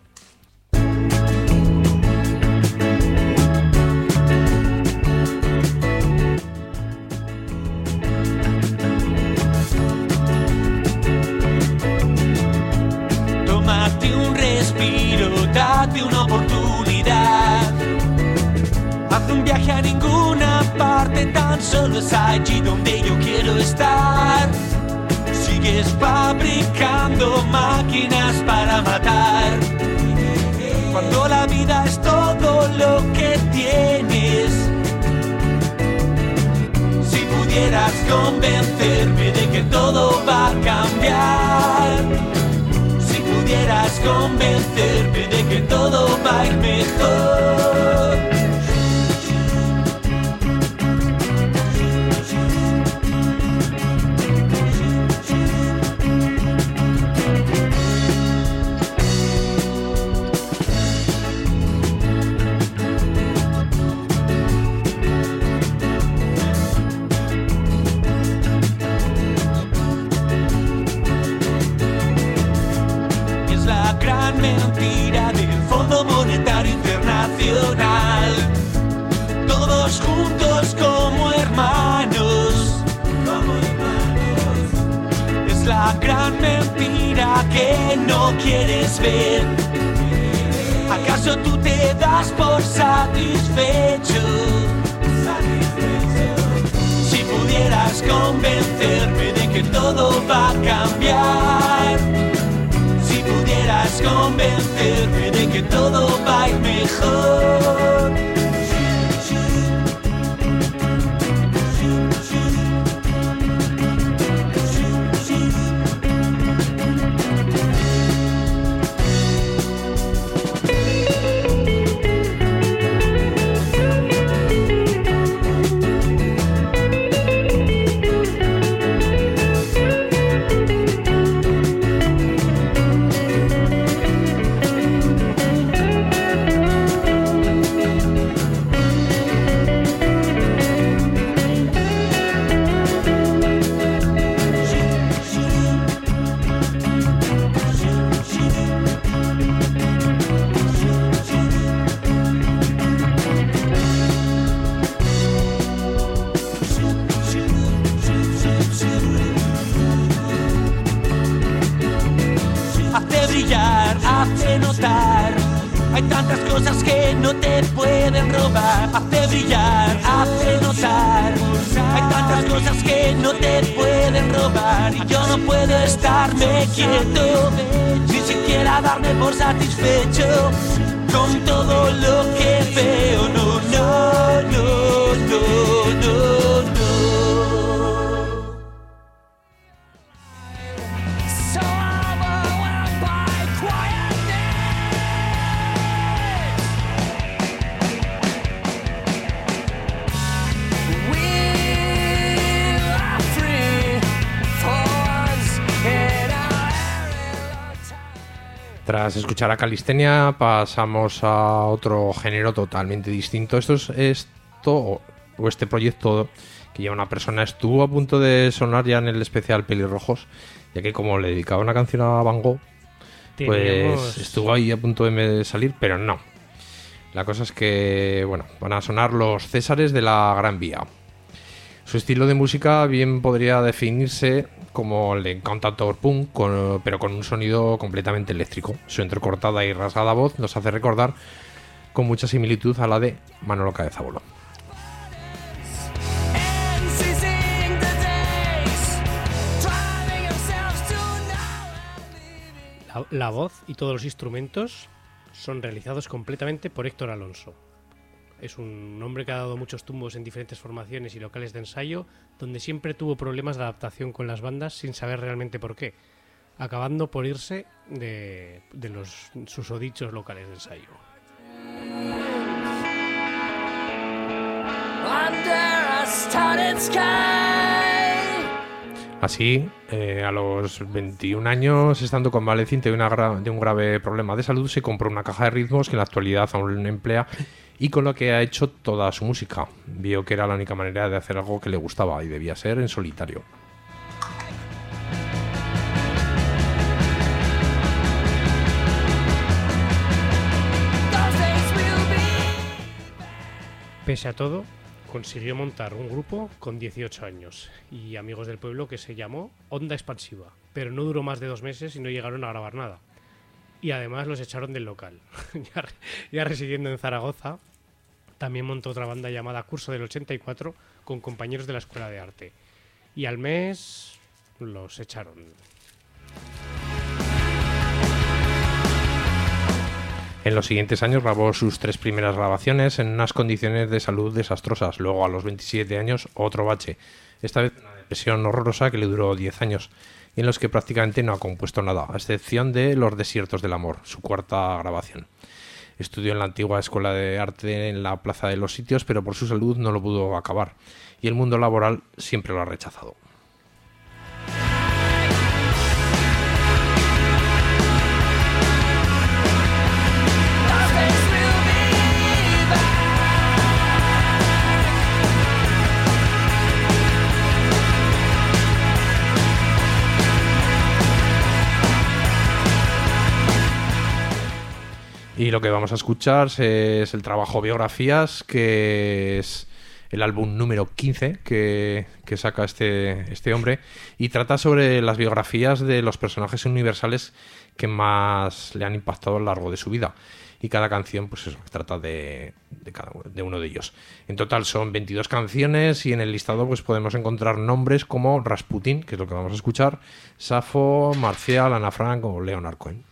Tómate un respiro, date una oportunidad. Haz un viaje a ninguna parte, tan solo es allí donde yo quiero estar. Sigues fabricando máquinas para matar. Cuando la vida es todo lo que tienes. Si pudieras convencerme de que todo va a cambiar. Si pudieras convencerme de que todo va a ir mejor. Es la gran mentira del Fondo Monetario Internacional. Todos juntos como hermanos. Como hermanos. Es la gran mentira que no quieres ver. ¿Acaso tú te das por satisfecho? Si pudieras convencerme de que todo va a cambiar. Si pudieras convencerme de que todo va a ir mejor. Hace brillar, hace notar. Hay tantas cosas que no te pueden robar. Hace brillar, hace notar. Hay tantas cosas que no te pueden robar. Y yo no puedo estarme quieto, ni siquiera darme por satisfecho con todo lo que veo. No, no, no, no, no, no. So overwhelmed by quietness. We are free falls in our Tras escuchar a Calistenia pasamos a otro género totalmente distinto. Esto es esto o, o este proyecto que lleva una persona estuvo a punto de sonar ya en el especial Pelirrojos, ya que como le dedicaba una canción a Van Gogh, Teníamos- pues estuvo ahí a punto de salir, pero no. La cosa es que, bueno, van a sonar los Césares de la Gran Vía. Su estilo de música bien podría definirse como el de cantautor punk, con- pero con un sonido completamente eléctrico. Su entrecortada y rasgada voz nos hace recordar con mucha similitud a la de Manolo Cabezabolo. seizing the days, driving ourselves to now. La, la voz y todos los instrumentos son realizados completamente por Héctor Alonso. Es un hombre que ha dado muchos tumbos en diferentes formaciones y locales de ensayo, donde siempre tuvo problemas de adaptación con las bandas sin saber realmente por qué, acabando por irse de, de los susodichos locales de ensayo. Under a starlit sky. Así, eh, a los veintiún años, estando convaleciente de, una gra- de un grave problema de salud, se compró una caja de ritmos que en la actualidad aún emplea y con lo que ha hecho toda su música. Vio que era la única manera de hacer algo que le gustaba y debía ser en solitario. Pese a todo, consiguió montar un grupo con dieciocho años y amigos del pueblo que se llamó Onda Expansiva, pero no duró más de dos meses y no llegaron a grabar nada. Y además los echaron del local. ya, ya residiendo en Zaragoza, también montó otra banda llamada Curso del ochenta y cuatro con compañeros de la Escuela de Arte. Y al mes los echaron. En los siguientes años grabó sus tres primeras grabaciones en unas condiciones de salud desastrosas. Luego, a los veintisiete años, otro bache. Esta vez una depresión horrorosa que le duró diez años y en los que prácticamente no ha compuesto nada, a excepción de Los desiertos del amor, su cuarta grabación. Estudió en la antigua Escuela de Arte en la Plaza de los Sitios, pero por su salud no lo pudo acabar. Y el mundo laboral siempre lo ha rechazado. Y lo que vamos a escuchar es el trabajo Biografías, que es el álbum número quince que, que saca este, este hombre, y trata sobre las biografías de los personajes universales que más le han impactado a lo largo de su vida. Y cada canción, pues eso, trata de, de, cada, de uno de ellos. En total son veintidós canciones y en el listado pues podemos encontrar nombres como Rasputin, que es lo que vamos a escuchar, Safo, Marcial, Ana Frank o Leonard Cohen.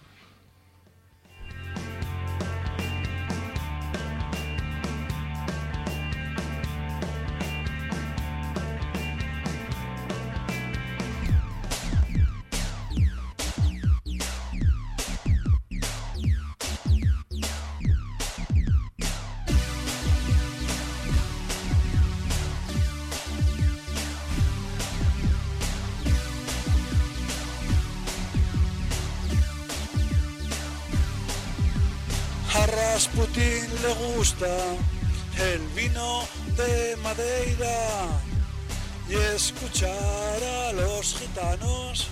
A Rasputin le gusta el vino de Madeira y escuchar a los gitanos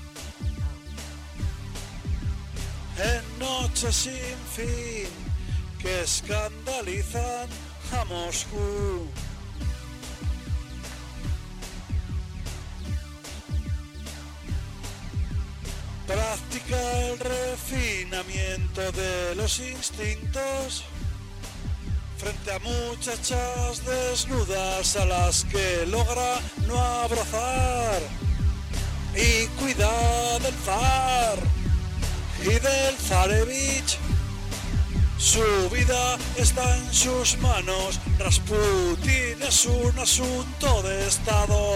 en noches sin fin que escandalizan a Moscú. Practica el refinamiento de los instintos frente a muchachas desnudas a las que logra no abrazar, y cuida del zar y del zarevich. Su vida está en sus manos. Rasputin es un asunto de estado.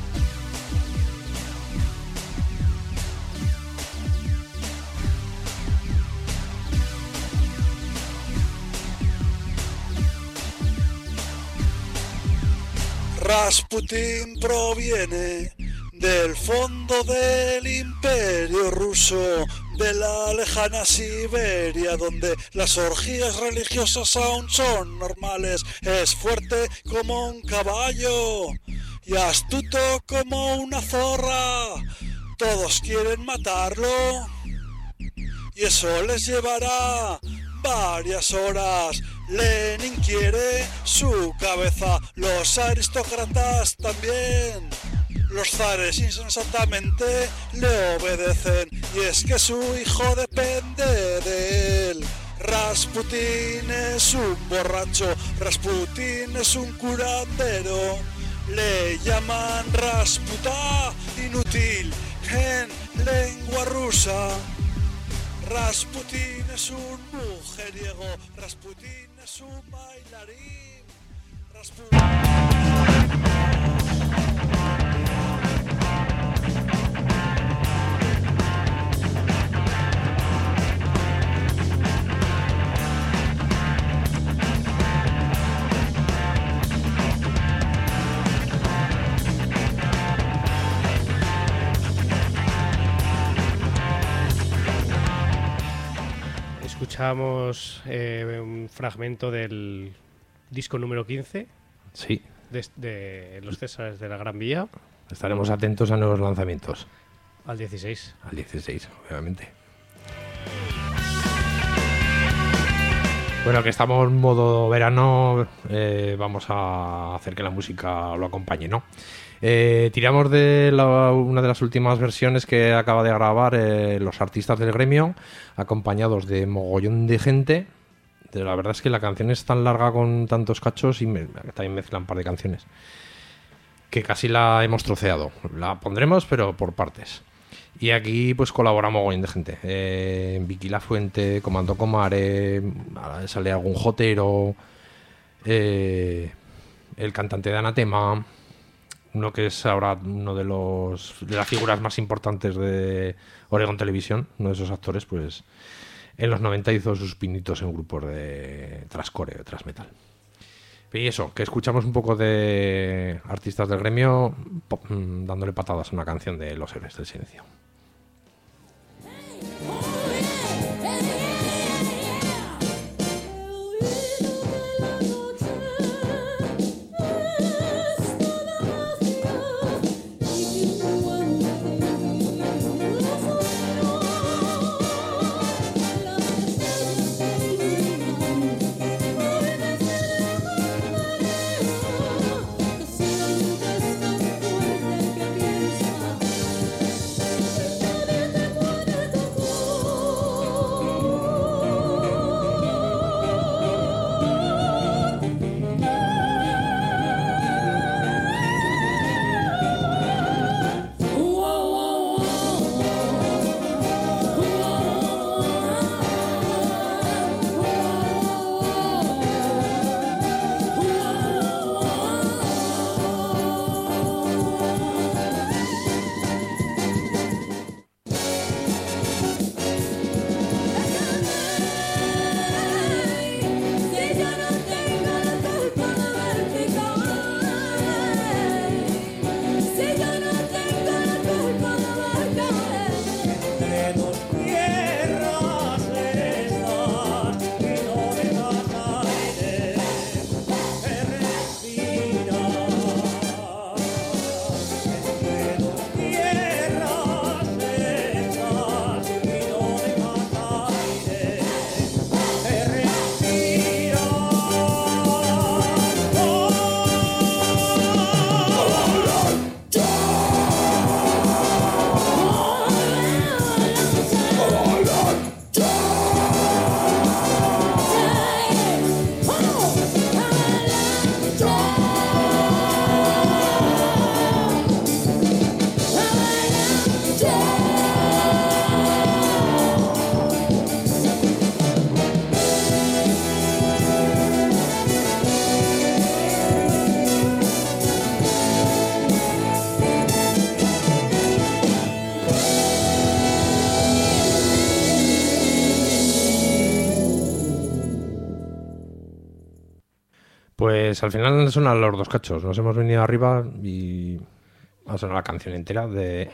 Rasputin proviene del fondo del imperio ruso, de la lejana Siberia, donde las orgías religiosas aún son normales. Es fuerte como un caballo y astuto como una zorra. Todos quieren matarlo y eso les llevará varias horas. Lenin quiere su cabeza, los aristócratas también. Los zares insensatamente le obedecen, y es que su hijo depende de él. Rasputin es un borracho, Rasputin es un curandero. Le llaman Rasputa, inútil en lengua rusa. Rasputin es un mujeriego, Rasputin es un bailarín. Rasputin... escuchamos eh, un fragmento del disco número quince. Sí. De, de Los Césares de la Gran Vía. Estaremos atentos a nuevos lanzamientos. Al dieciséis. Al dieciséis, obviamente. Bueno, que estamos en modo verano, eh, vamos a hacer que la música lo acompañe, ¿no? Eh, tiramos de la, una de las últimas versiones que acaba de grabar eh, los artistas del gremio, acompañados de mogollón de gente. De, la verdad es que la canción es tan larga con tantos cachos y me, también mezclan un par de canciones que casi la hemos troceado. La pondremos, pero por partes. Y aquí pues colabora mogollón de gente. Eh, Vicky La Fuente, Comando Comare, sale algún jotero, eh, el cantante de Anatema, uno que es ahora uno de los de las figuras más importantes de Oregon Televisión, uno de esos actores, pues en los noventa hizo sus pinitos en grupos de trascore, de transmetal. Y eso, que escuchamos un poco de artistas del gremio pop, dándole patadas a una canción de Los Héroes del Silencio. Pues al final sonan los dos cachos. Nos hemos venido arriba y ha sonado la canción entera de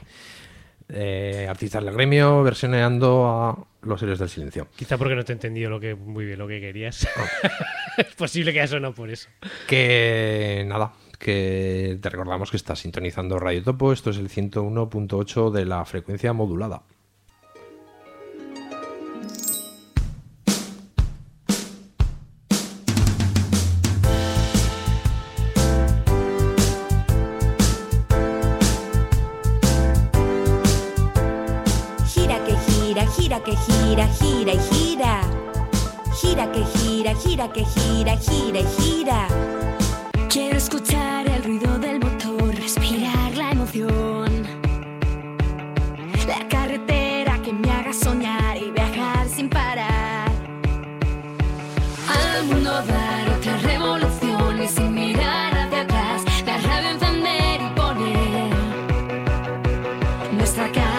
eh, artistas del gremio versioneando a Los Héroes del Silencio. Quizá porque no te he entendido lo que, muy bien lo que querías. Es posible que haya sonado por eso. Que nada, que te recordamos que estás sintonizando Radio Topo. Esto es el ciento uno punto ocho de la frecuencia modulada. Gira que gira, gira y gira. Gira que gira, gira que gira, gira y gira. Quiero escuchar el ruido del motor, respirar la emoción. La carretera que me haga soñar y viajar sin parar. Al mundo dar otra revolución y sin mirar hacia atrás. La radio encender y poner nuestra canción.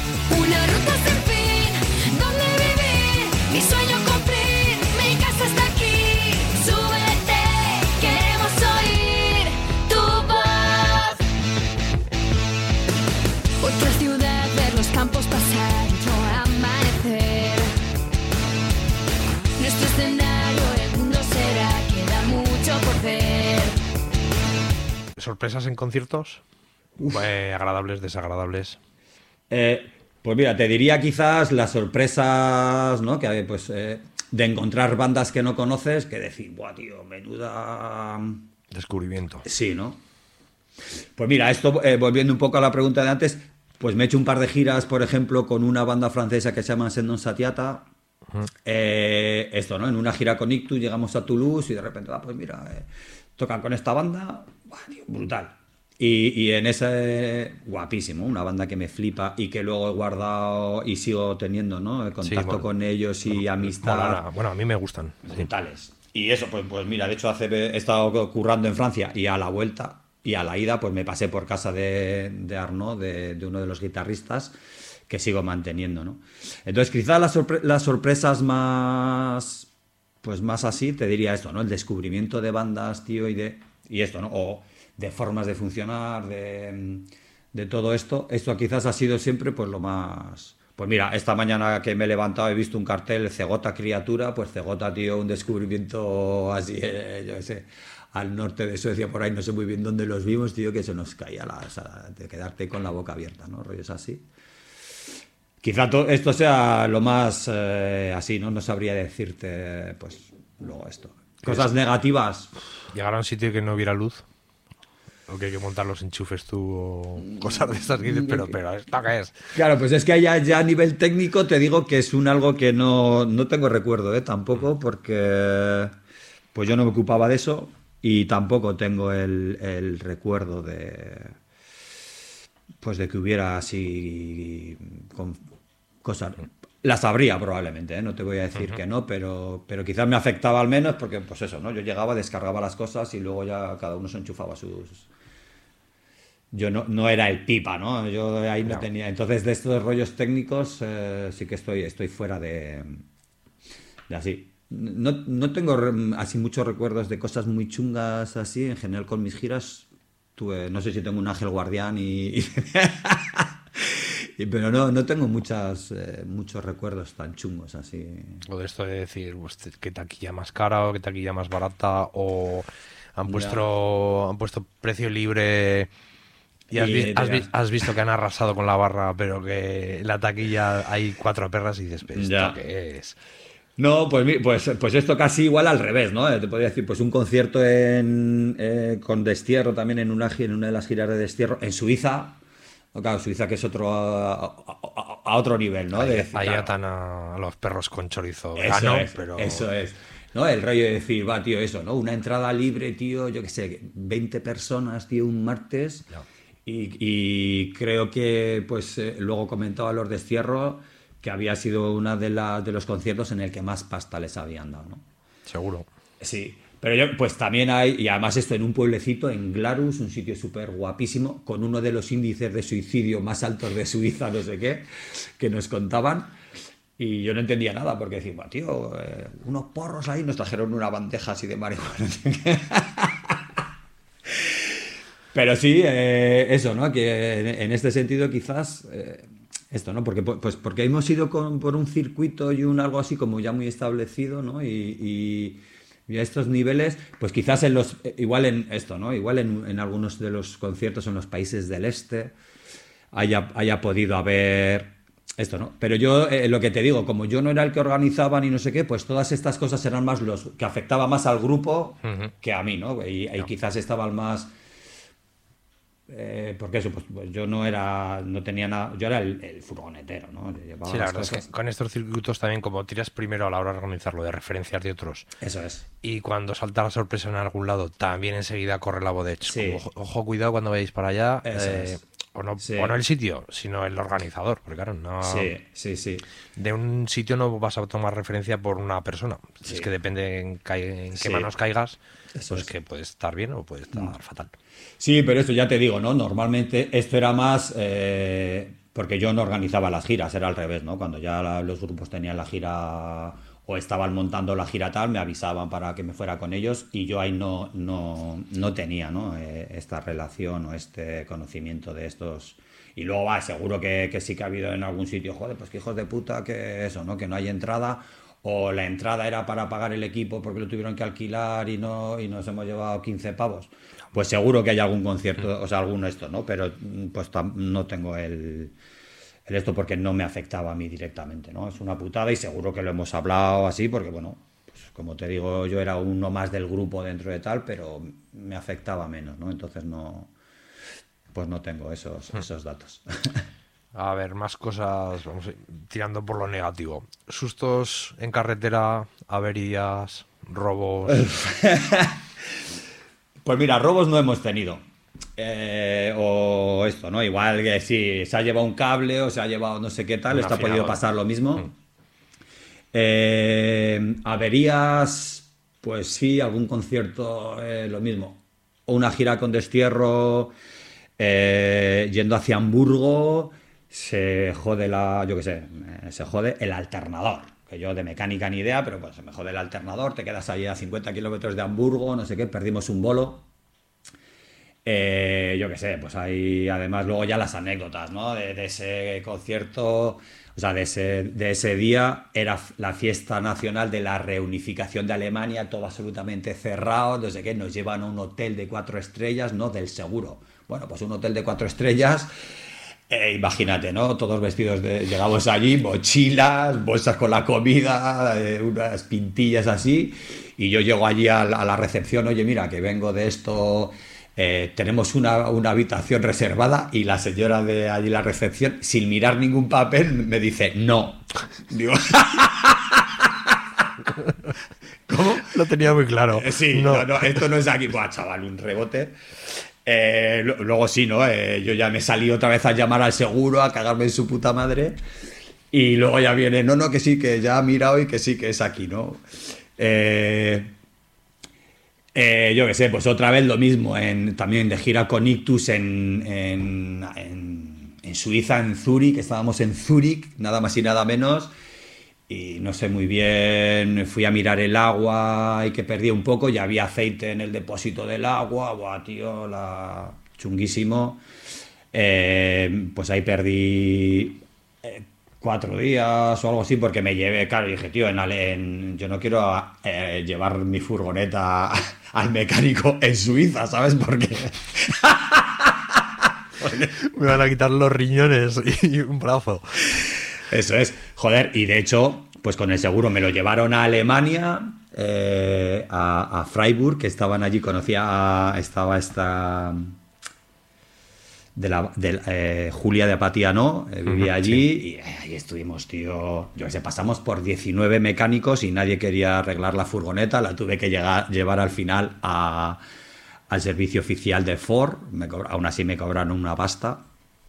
Hasta ¿Sorpresas en conciertos? Eh, agradables, desagradables. Eh, pues mira, te diría quizás las sorpresas, ¿no? Que pues eh, de encontrar bandas que no conoces, que decir, buah, tío, menuda... Descubrimiento. Sí, ¿no? Pues mira, esto, eh, volviendo un poco a la pregunta de antes, pues me he hecho un par de giras, por ejemplo, con una banda francesa que se llama Sendon Satiata. Uh-huh. eh, esto, ¿no? En una gira con Ictus llegamos a Toulouse y de repente, ah, pues mira, eh, tocan con esta banda, buah, tío, brutal. Y, y en ese, guapísimo, una banda que me flipa y que luego he guardado y sigo teniendo, ¿no? El contacto sí, bueno, con ellos y bueno, amistad. Mola, bueno, a mí me gustan. Brutales. Sí. Y eso, pues, pues mira, de hecho hace, he estado currando en Francia y a la vuelta y a la ida, pues me pasé por casa de, de Arnaud, de, de uno de los guitarristas, que sigo manteniendo, ¿no? Entonces, quizás las, sorpre las sorpresas más, pues más así, te diría esto, ¿no? El descubrimiento de bandas, tío, y de y esto, ¿no? O de formas de funcionar, de, de todo esto. Esto quizás ha sido siempre, pues lo más... Pues mira, esta mañana que me he levantado he visto un cartel Cegota Criatura, pues Cegota, tío, un descubrimiento así, eh, yo qué sé, al norte de Suecia, por ahí, no sé muy bien dónde los vimos, tío, que se nos caía la, o sea, de quedarte con la boca abierta, ¿no? Rollos así. Quizá esto sea lo más eh, así, ¿no? No sabría decirte, pues, luego esto. Cosas negativas. Llegar a un sitio que no hubiera luz. O que hay que montar los enchufes tú o cosas de estas que dices, pero, pero ¿esto qué es? Claro, pues es que ya, ya a nivel técnico te digo que es un algo que no, no tengo recuerdo, ¿eh? Tampoco, porque pues yo no me ocupaba de eso y tampoco tengo el, el recuerdo de pues de que hubiera así con cosas. Las habría probablemente, ¿eh? No te voy a decir uh-huh. que no, pero, pero quizás me afectaba al menos porque, pues eso, ¿no? Yo llegaba, descargaba las cosas y luego ya cada uno se enchufaba sus... Yo no, no era el pipa, ¿no? Yo ahí no, no tenía... Entonces, de estos rollos técnicos eh, sí que estoy, estoy fuera de... de así. No, no tengo así muchos recuerdos de cosas muy chungas así. En general con mis giras tuve... No sé si tengo un ángel guardián y... y pero no, no tengo muchas, eh, muchos recuerdos tan chungos así. O de esto de decir, pues, qué taquilla más cara o qué taquilla más barata, o han puesto, han puesto precio libre y has, vi has, vi has visto que han arrasado con la barra, pero que en la taquilla hay cuatro perras y dices, ¿esto ya. qué es? No, pues, pues, pues esto casi igual al revés, ¿no? Te podría decir, pues un concierto en, eh, con Destierro también en una, en una de las giras de Destierro en Suiza. Claro, Suiza que es otro a, a, a otro nivel, ¿no? Ahí, de decir, ahí claro, atan a, a los perros con chorizo eso vegano, es, pero... Eso es, ¿no? El rollo de decir, va, tío, eso, ¿no? Una entrada libre, tío, yo qué sé, veinte personas, tío, un martes. No. Y, y creo que, pues, eh, luego comentaba Los Destierro que había sido uno de, la, de los conciertos en el que más pasta les habían dado, ¿no? Seguro. Sí. Pero yo, pues también hay, y además esto en un pueblecito, en Glarus, un sitio súper guapísimo, con uno de los índices de suicidio más altos de Suiza, no sé qué, que nos contaban, y yo no entendía nada, porque decía, tío, eh, unos porros ahí, nos trajeron una bandeja así de marihuana. Pero sí, eh, eso, ¿no? Que en, en este sentido quizás... Eh, esto, ¿no? Porque, pues porque hemos ido con, por un circuito y un algo así como ya muy establecido, ¿no? Y... y Y a estos niveles, pues quizás en los, igual en esto, ¿no? Igual en, en algunos de los conciertos en los países del este haya, haya podido haber esto, ¿no? Pero yo, eh, lo que te digo, como yo no era el que organizaba ni no sé qué, pues todas estas cosas eran más los que afectaba más al grupo uh-huh. que a mí, ¿no? Y, y no. quizás estaban más... Eh, porque eso, pues, pues yo no era, no tenía nada, yo era el, el furgonetero, ¿no? Sí, la verdad cosas. Es que con estos circuitos también, como tiras primero a la hora de organizarlo, de referencias de otros. Eso es. Y cuando salta la sorpresa en algún lado, también enseguida corre la voz de sí. ojo, ojo, cuidado cuando vayáis para allá. Eh, o, no, sí. o no el sitio, sino el organizador, porque claro, no... Sí, sí, sí. De un sitio no vas a tomar referencia por una persona. Sí. Es que depende en, en qué sí. manos caigas, eso pues es. que puede estar bien o puede estar mm. fatal. Sí, pero esto ya te digo, ¿no? Normalmente esto era más eh, porque yo no organizaba las giras, era al revés, ¿no? Cuando ya la, los grupos tenían la gira o estaban montando la gira tal, me avisaban para que me fuera con ellos y yo ahí no, no, no tenía, ¿no? Eh, esta relación o este conocimiento de estos... Y luego va, seguro que, que sí que ha habido en algún sitio, joder, pues que hijos de puta, que eso, ¿no? Que no hay entrada... o la entrada era para pagar el equipo porque lo tuvieron que alquilar y no y nos hemos llevado quince pavos, pues seguro que hay algún concierto, o sea, alguno esto, ¿no? Pero pues tam- no tengo el, el esto porque no me afectaba a mí directamente, ¿no? Es una putada y seguro que lo hemos hablado así porque, bueno, pues como te digo, yo era uno más del grupo dentro de tal, pero me afectaba menos, ¿no? Entonces no, pues no tengo esos, esos datos. A ver, más cosas, vamos a ir tirando por lo negativo. Sustos en carretera, averías, robos. Pues mira, robos no hemos tenido. Eh, o esto, ¿no? Igual que si se ha llevado un cable o se ha llevado no sé qué tal, Una esto ha podido afinadora. pasar lo mismo. Mm. Eh, averías, pues sí, algún concierto, eh, lo mismo. O una gira con destierro, eh, yendo hacia Hamburgo, se jode la, yo qué sé, eh, se jode el alternador. Que yo de mecánica ni idea, pero pues se me jode el alternador, te quedas ahí a cincuenta kilómetros de Hamburgo, no sé qué, perdimos un bolo. Eh, yo qué sé, pues hay además luego ya las anécdotas, ¿no? De, de ese concierto, o sea, de ese, de ese día era f- la fiesta nacional de la reunificación de Alemania, todo absolutamente cerrado, no sé qué, nos llevan a un hotel de cuatro estrellas, ¿no? Del seguro. Bueno, pues un hotel de cuatro estrellas. Eh, imagínate, ¿no? Todos vestidos de... Llegamos allí, mochilas, bolsas con la comida, eh, unas pintillas así, y yo llego allí a, la a la recepción, oye, mira, que vengo de esto, eh, tenemos una, una habitación reservada, y la señora de allí la recepción, sin mirar ningún papel, me dice, no. Digo... ¿Cómo? Lo tenía muy claro. Eh, Sí, No. no, no, esto no es aquí. Buah, chaval, un rebote. Eh, lo- luego sí, ¿no? Eh, yo ya me salí otra vez a llamar al seguro, a cagarme en su puta madre. Y luego ya viene, no, no, que sí, que ya ha mirado y que sí, que es aquí, ¿no? Eh, eh, yo qué sé, pues otra vez lo mismo, en, también de gira con Ictus en, en, en, en Suiza, en Zúrich, estábamos en Zúrich, nada más y nada menos. Y no sé muy bien, fui a mirar el agua y que perdí un poco, ya había aceite en el depósito del agua, buah, tío, la... chunguísimo. Eh, pues ahí perdí eh, cuatro días o algo así porque me llevé, claro, y dije, tío, en, Ale- en- yo no quiero eh, llevar mi furgoneta al mecánico en Suiza, ¿sabes? Porque... Me van a quitar los riñones y un brazo. Eso es, joder, y de hecho, pues con el seguro me lo llevaron a Alemania, eh, a, a Freiburg, que estaban allí, conocía, a- estaba esta de la de, eh, Julia de Apatía, ¿no? Eh, vivía Ujú, allí y eh, ahí estuvimos, tío. Yo qué sé, pasamos por diecinueve mecánicos y nadie quería arreglar la furgoneta, la tuve que llegar, llevar al final a, al servicio oficial de Ford, me cobra- aún así me cobraron una pasta.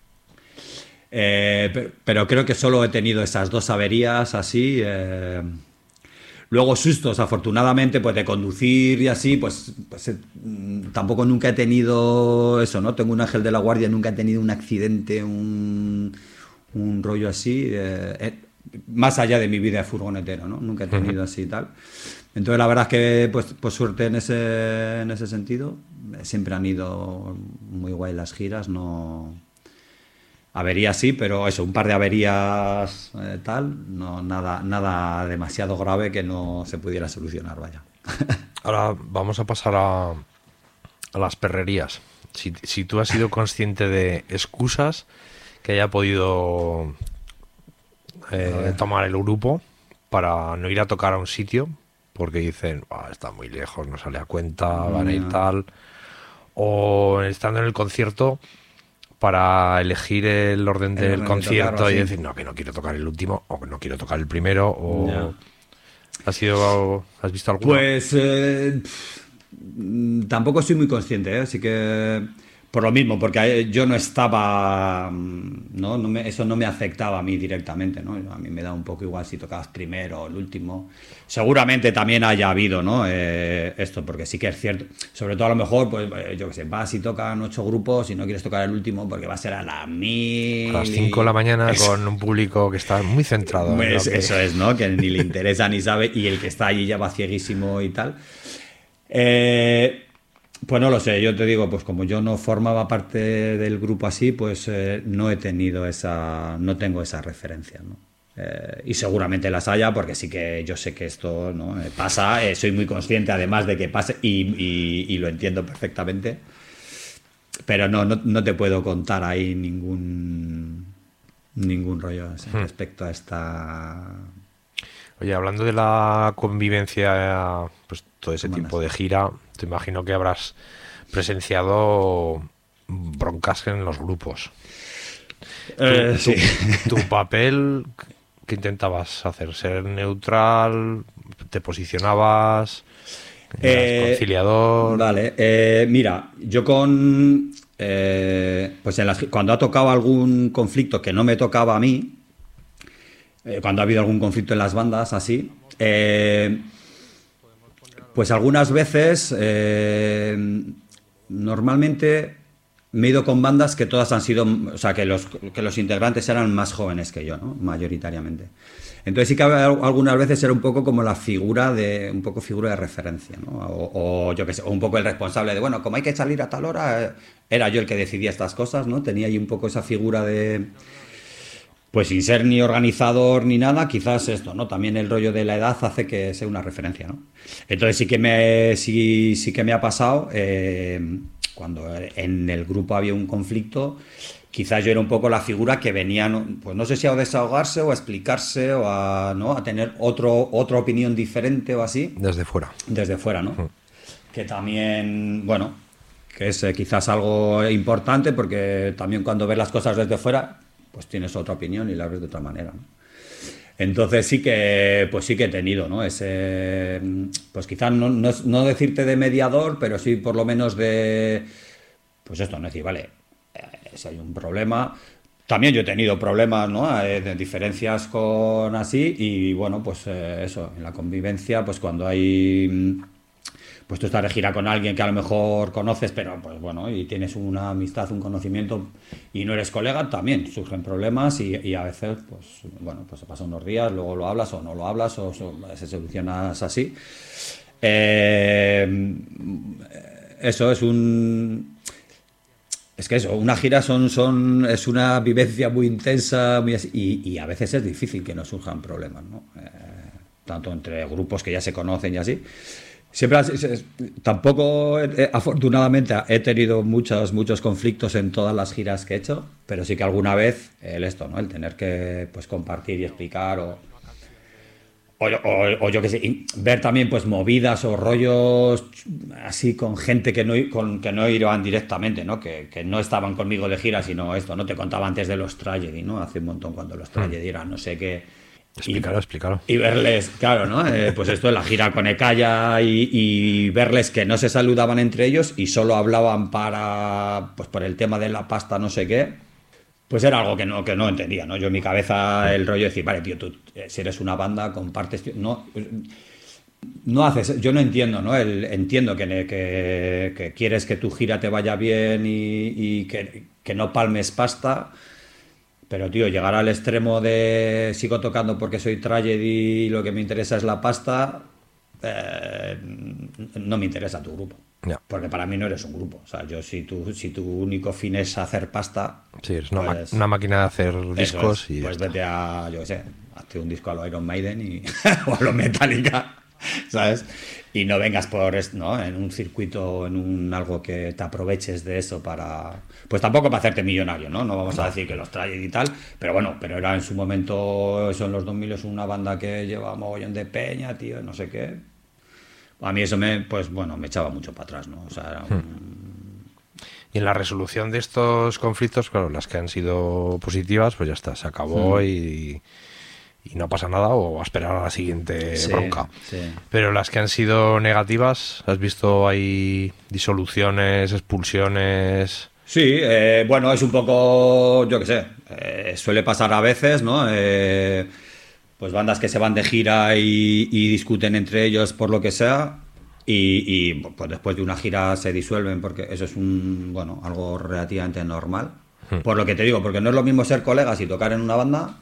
Eh, pero, pero creo que solo he tenido esas dos averías así. eh. Luego sustos, afortunadamente, pues de conducir y así, pues, pues, eh, mm, tampoco nunca he tenido eso, ¿no? Tengo un ángel de la guardia, nunca he tenido un accidente, un, un rollo así, eh, eh, más allá de mi vida de furgonetero, ¿no? Nunca he tenido así y tal. Entonces la verdad es que, pues, pues suerte en ese, en ese sentido. Eh, Siempre han ido muy guay las giras, no... Averías sí, pero eso, un par de averías eh, tal, no, nada, nada demasiado grave que no se pudiera solucionar, vaya. Ahora vamos a pasar a, a las perrerías. Si, si tú has sido consciente de excusas que haya podido eh, tomar el grupo para no ir a tocar a un sitio, porque dicen, "Ah, está muy lejos, no sale a cuenta, van a ir Ya. tal", o estando en el concierto para elegir el orden El del orden de concierto tocar, o y sí. decir, no, que no quiero tocar el último, o que no quiero tocar el primero, o... Ya. ¿Has sido, has visto alguna? Pues eh, pff, mm, tampoco soy muy consciente, ¿eh? Así que por lo mismo, porque eh, yo no estaba, mm, ¿no? No me- eso no me afectaba a mí directamente, ¿no? A mí me da un poco igual si tocabas primero o el último. Seguramente también haya habido, ¿no? Eh, esto, porque sí que es cierto. Sobre todo a lo mejor, pues eh, yo qué sé, vas y tocan ocho grupos y no quieres tocar el último porque va a ser a las mil. A las cinco de la mañana Eso. con un público que está muy centrado. en Pues lo que- eso es, ¿no? Que ni le interesa ni sabe y el que está allí ya va cieguísimo y tal. Eh, pues no lo sé, yo te digo, pues como yo no formaba parte del grupo así, pues eh, no he tenido esa, no tengo esa referencia, ¿no? Eh, y seguramente las haya, porque sí que yo sé que esto, ¿no?, eh, pasa, eh, soy muy consciente además de que pase y, y, y lo entiendo perfectamente, pero no, no, no te puedo contar ahí ningún ningún rollo Hmm. respecto a esta... Oye, hablando de la convivencia, pues todo ese tiempo de gira, te imagino que habrás presenciado broncas en los grupos. Eh, tu, sí. tu, tu papel, ¿qué intentabas hacer? ¿Ser neutral? ¿Te posicionabas? ¿Eras Eh, conciliador? Vale, eh, mira, yo con... eh, pues en las, cuando ha tocado algún conflicto que no me tocaba a mí, eh, cuando ha habido algún conflicto en las bandas, así, eh, pues algunas veces, eh, normalmente me he ido con bandas que todas han sido, o sea, que los, que los integrantes eran más jóvenes que yo, ¿no?, mayoritariamente. Entonces sí que algunas veces era un poco como la figura de, un poco figura de referencia, ¿no? O, o yo qué sé, o un poco el responsable de, bueno, como hay que salir a tal hora, eh, era yo el que decidía estas cosas, ¿no? Tenía ahí un poco esa figura de, pues sin ser ni organizador ni nada, quizás esto, ¿no? También el rollo de la edad hace que sea una referencia, ¿no? Entonces sí que me, sí, sí que me ha pasado, eh, cuando en el grupo había un conflicto, quizás yo era un poco la figura que venía, ¿no?, pues no sé si a desahogarse o a explicarse o a, ¿no?, a tener otro, otra opinión diferente o así. Desde fuera. Desde fuera, ¿no? Uh-huh. Que también, bueno, que es eh, quizás algo importante, porque también cuando ves las cosas desde fuera, pues tienes otra opinión y la ves de otra manera, ¿no? Entonces sí que, pues sí que he tenido, ¿no?, ese, pues quizás no, no, no decirte de mediador, pero sí por lo menos de, pues esto, no decir, vale, eh, si hay un problema. También yo he tenido problemas, ¿no?, eh, de diferencias con así, y bueno, pues eh, eso, en la convivencia, pues cuando hay, pues tú estás de gira con alguien que a lo mejor conoces, pero pues bueno, y tienes una amistad, un conocimiento, y no eres colega, también surgen problemas, y, y a veces, pues bueno, pues se pasan unos días, luego lo hablas o no lo hablas, o, o se solucionas así. Eh, eso es un... Es que eso, una gira son, son, es una vivencia muy intensa, muy así, y, y a veces es difícil que no surjan problemas, ¿no? Eh, tanto entre grupos que ya se conocen y así. Siempre, tampoco, eh, afortunadamente, he tenido muchos, muchos conflictos en todas las giras que he hecho, pero sí que alguna vez el esto, ¿no?, el tener que, pues, compartir y explicar, o, o, o, o yo qué sé, ver también, pues, movidas o rollos así con gente que no, con, que no iban directamente, ¿no?, que, que no estaban conmigo de gira, sino esto, ¿no? Te contaba antes de los Tragedy, ¿no?, hace un montón, cuando los Tragedy eran no sé qué. Explícalo, explícalo. Y verles, claro, ¿no? Eh, pues esto en la gira con Ekaya, y, y verles que no se saludaban entre ellos y solo hablaban para, pues por el tema de la pasta, no sé qué, pues era algo que no, que no entendía, ¿no? Yo en mi cabeza el rollo de decir, vale, tío, tú, si eres una banda, compartes, tío, no, no haces, yo no entiendo, ¿no? El, entiendo que, que, que quieres que tu gira te vaya bien y, y que, que no palmes pasta. Pero, tío, llegar al extremo de sigo tocando porque soy Tragedy y lo que me interesa es la pasta, eh, no me interesa tu grupo. Yeah. Porque para mí no eres un grupo. O sea, yo si tu, si tu único fin es hacer pasta... Sí, es una, pues, ma- una máquina de hacer discos es, y... Pues vete a, yo qué sé, hazte un disco a lo Iron Maiden y, o a lo Metallica, ¿sabes? Y no vengas por, ¿no?, en un circuito, en un algo que te aproveches de eso para... Pues tampoco para hacerte millonario, ¿no? No vamos a decir que los Tragedy y tal, pero bueno, pero era en su momento, eso en los dos mil, es una banda que lleva mogollón de peña, tío, no sé qué. A mí eso me, pues bueno, me echaba mucho para atrás, ¿no? O sea, era un... Y en la resolución de estos conflictos, claro, las que han sido positivas, pues ya está, se acabó Mm. y... y no pasa nada, o a esperar a la siguiente Sí, bronca. sí. Pero las que han sido negativas, ¿has visto ahí disoluciones, expulsiones? Sí, eh, bueno, es un poco, yo qué sé, eh, suele pasar a veces, ¿no? Eh, pues bandas que se van de gira y, y discuten entre ellos por lo que sea, y, y pues después de una gira se disuelven, porque eso es un, bueno, algo relativamente normal. Hmm. Por lo que te digo, porque no es lo mismo ser colegas y tocar en una banda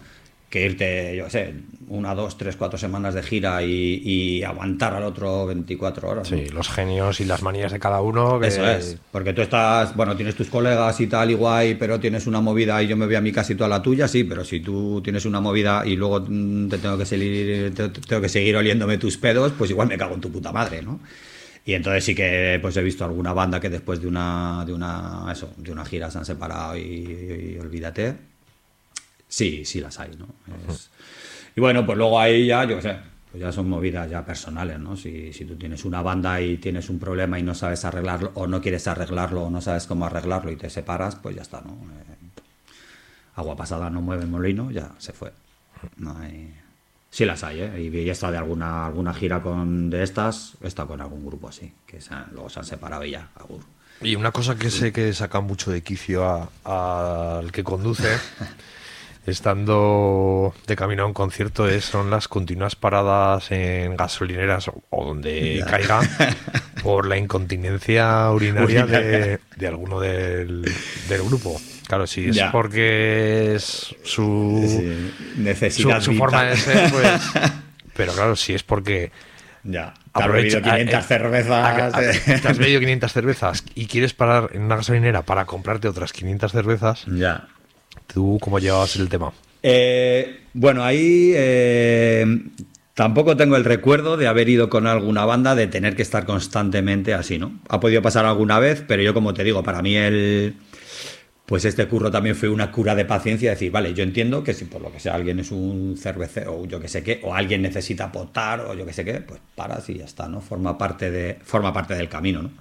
que irte, yo qué sé, una, dos, tres, cuatro semanas de gira y, y aguantar al otro veinticuatro horas. ¿no? Sí, los genios y las manías de cada uno. Que... Eso es, porque tú estás, bueno, tienes tus colegas y tal y guay, pero tienes una movida y yo me voy a mi casa y tú a la tuya, sí, pero si tú tienes una movida y luego mm, te tengo que seguir, te, tengo que seguir oliéndome tus pedos, pues igual me cago en tu puta madre, ¿no? Y entonces sí que pues he visto alguna banda que después de una, de una, eso, de una gira se han separado y, y, y olvídate. Sí, sí las hay, ¿no? Es... Y bueno, pues luego ahí ya, yo qué sé, pues ya son movidas ya personales, ¿no? Si, si tú tienes una banda y tienes un problema y no sabes arreglarlo, o no quieres arreglarlo, o no sabes cómo arreglarlo y te separas, pues ya está, ¿no? Eh, agua pasada no mueve molino, ya se fue. No hay... Sí las hay, ¿eh? Y he estado de alguna, alguna gira con de estas, he estado con algún grupo así, que se han, luego se han separado y ya, agur. Y una cosa que sé que saca mucho de quicio a- al que conduce, estando de camino a un concierto, es, son las continuas paradas en gasolineras o, o donde Ya. caiga por la incontinencia urinaria de, Urinaria. de alguno del, del grupo. Claro, si es Ya. porque es su, Sí, necesidad su, su forma vital. de ser, pues... Pero claro, si es porque... Ya, te has bebido quinientas cervezas, a- a- eh. te has bebido quinientas cervezas y quieres parar en una gasolinera para comprarte otras quinientas cervezas. Ya. ¿Tú cómo llevabas el tema? Eh, bueno, ahí eh, tampoco tengo el recuerdo de haber ido con alguna banda de tener que estar constantemente así, ¿no? Ha podido pasar alguna vez, pero yo, como te digo, para mí el... Pues este curro también fue una cura de paciencia, decir, vale, yo entiendo que si por lo que sea alguien es un cervecero o yo que sé qué, o alguien necesita potar o yo que sé qué, pues paras y ya está, ¿no? Forma parte, de, forma parte del camino, ¿no?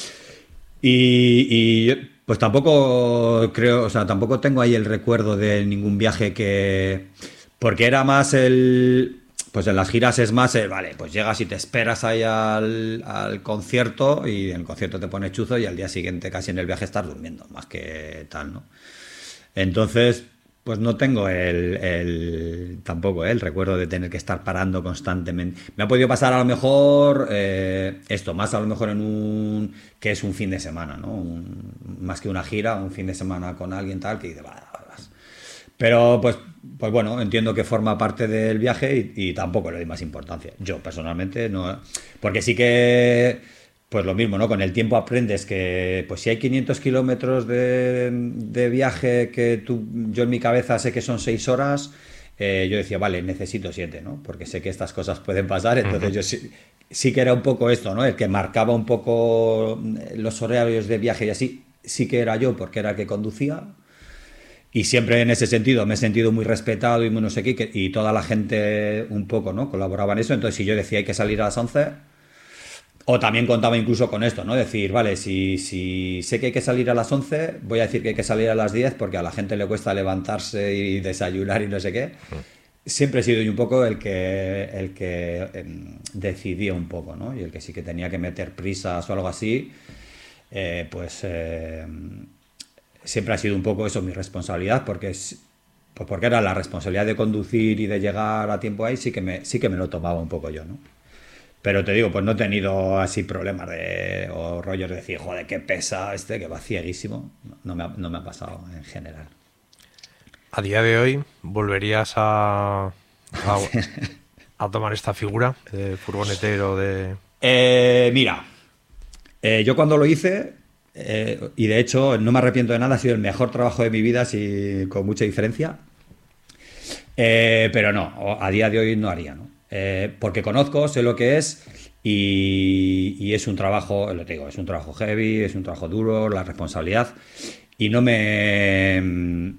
Y, y yo, pues tampoco creo, o sea, tampoco tengo ahí el recuerdo de ningún viaje que... Porque era más el... Pues en las giras es más, el, vale, pues llegas y te esperas ahí al, al concierto y en el concierto te pones chuzo y al día siguiente casi en el viaje estás durmiendo, más que tal, ¿no? Entonces, pues no tengo el, el tampoco ¿eh? el recuerdo de tener que estar parando constantemente. Me ha podido pasar a lo mejor eh, esto, más a lo mejor en un... que es un fin de semana, ¿no? Un- más que una gira, un fin de semana con alguien tal, que dice, va, va, vas. Pero pues, pues bueno, entiendo que forma parte del viaje y, y tampoco le doy más importancia. Yo personalmente no... Porque sí que, pues lo mismo, ¿no? Con el tiempo aprendes que, pues si hay quinientos kilómetros de, de viaje que tú, yo en mi cabeza sé que son seis horas, eh, yo decía, vale, necesito siete, ¿no? Porque sé que estas cosas pueden pasar, entonces Ujú. yo sí, sí que era un poco esto, ¿no? El que marcaba un poco los horarios de viaje y así, sí que era yo porque era el que conducía. Y siempre en ese sentido me he sentido muy respetado y muy no sé qué, que- y toda la gente un poco, ¿no? Colaboraba en eso. Entonces, si yo decía hay que salir a las once, o también contaba incluso con esto, ¿no? Decir, vale, si, si sé que hay que salir a las once, voy a decir que hay que salir a las diez porque a la gente le cuesta levantarse y desayunar y no sé qué. Siempre he sido yo un poco el que, el que em, decidía un poco, ¿no? Y el que sí que tenía que meter prisas o algo así, eh, pues... eh, siempre ha sido un poco eso mi responsabilidad, porque es, pues porque era la responsabilidad de conducir y de llegar a tiempo ahí, sí que me, sí que me lo tomaba un poco yo, ¿no? Pero te digo, pues no he tenido así problemas de, o rollos de decir, joder, qué pesa este, que va cieguísimo. No me ha, no me ha pasado en general. A día de hoy, ¿volverías a, a, a tomar esta figura de furgonetero? De... Eh, mira, eh, yo cuando lo hice, eh, y de hecho no me arrepiento de nada, ha sido el mejor trabajo de mi vida, sí, con mucha diferencia. Eh, pero no, a día de hoy no haría, ¿no? Eh, porque conozco, sé lo que es y, y es un trabajo, lo te digo, es un trabajo heavy, es un trabajo duro, la responsabilidad y no me... mm,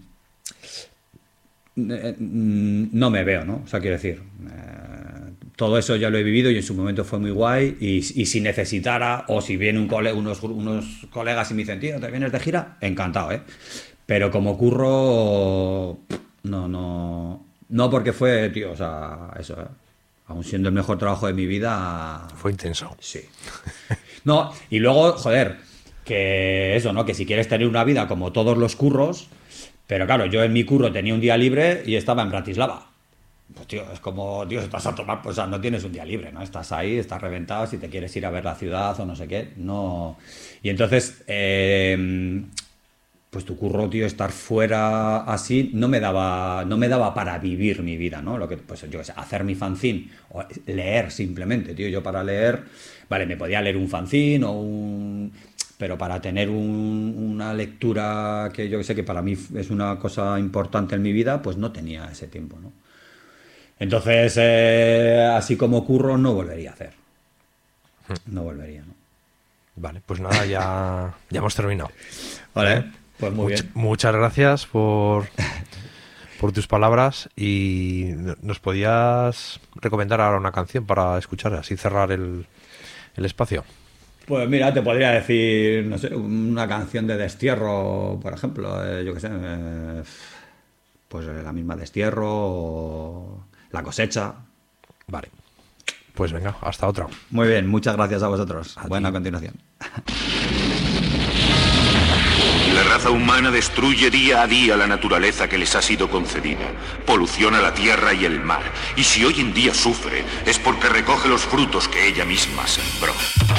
eh, mm, no me veo, ¿no? O sea, quiero decir, eh, todo eso ya lo he vivido y en su momento fue muy guay y, y si necesitara o si viene un cole, unos, unos colegas y me dicen, tío, ¿te vienes de gira? Encantado, ¿eh? Pero como curro, no, no, no porque fue, tío, o sea, eso, ¿eh? Aún siendo el mejor trabajo de mi vida... Fue intenso. Sí. No, y luego, joder, que eso, ¿no? Que si quieres tener una vida como todos los curros, pero claro, yo en mi curro tenía un día libre y estaba en Bratislava. Pues tío, es como, tío, estás a tomar, pues o sea, no tienes un día libre, ¿no? Estás ahí, estás reventado, si te quieres ir a ver la ciudad o no sé qué, no... Y entonces, eh, pues tu curro, tío, estar fuera así, no me daba, no me daba para vivir mi vida, ¿no? Lo que, pues yo qué sé, hacer mi fanzine, o leer simplemente, tío, yo para leer, vale, me podía leer un fanzine o un... pero para tener un, una lectura que yo que sé que para mí es una cosa importante en mi vida, pues no tenía ese tiempo, ¿no? Entonces, eh, así como curro, no volvería a hacer. No volvería, ¿no? Vale, pues nada, ya, ya hemos terminado. Vale, ¿Eh? pues muy Much- bien. Muchas gracias por, por tus palabras y nos podías recomendar ahora una canción para escuchar, así cerrar el, el espacio. Pues mira, te podría decir, no sé, una canción de Destierro, por ejemplo, eh, yo qué sé, eh, pues la misma Destierro o La Cosecha. Vale. Pues venga, hasta otra. Muy bien, muchas gracias a vosotros. Buena continuación. La raza humana destruye día a día la naturaleza que les ha sido concedida. Poluciona la tierra y el mar. Y si hoy en día sufre, es porque recoge los frutos que ella misma sembró.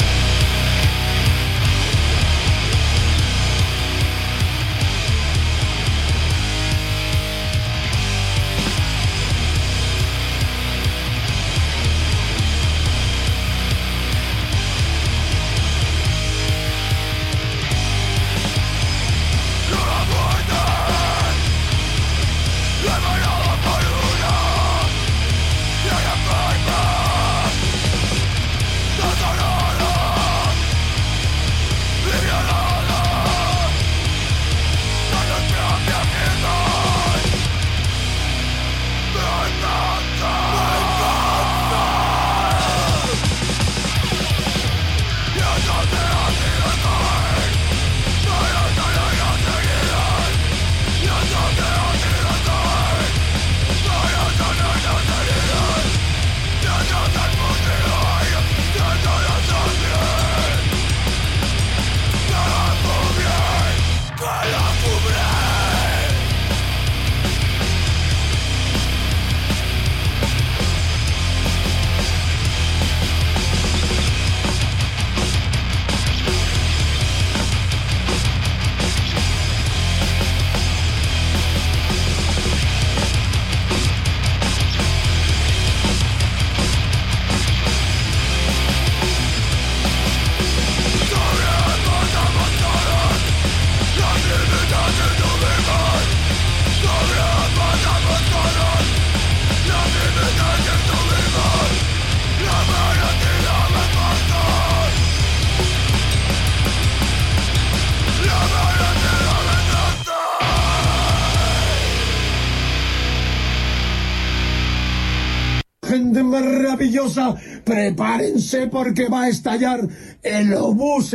Gente maravillosa, prepárense porque va a estallar el obús.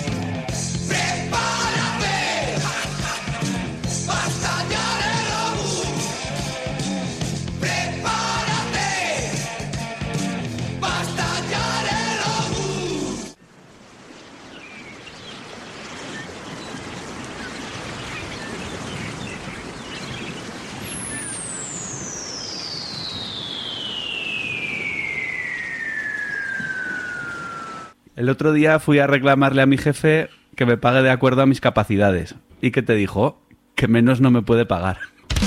El otro día fui a reclamarle a mi jefe que me pague de acuerdo a mis capacidades. ¿Y qué te dijo? Que menos no me puede pagar.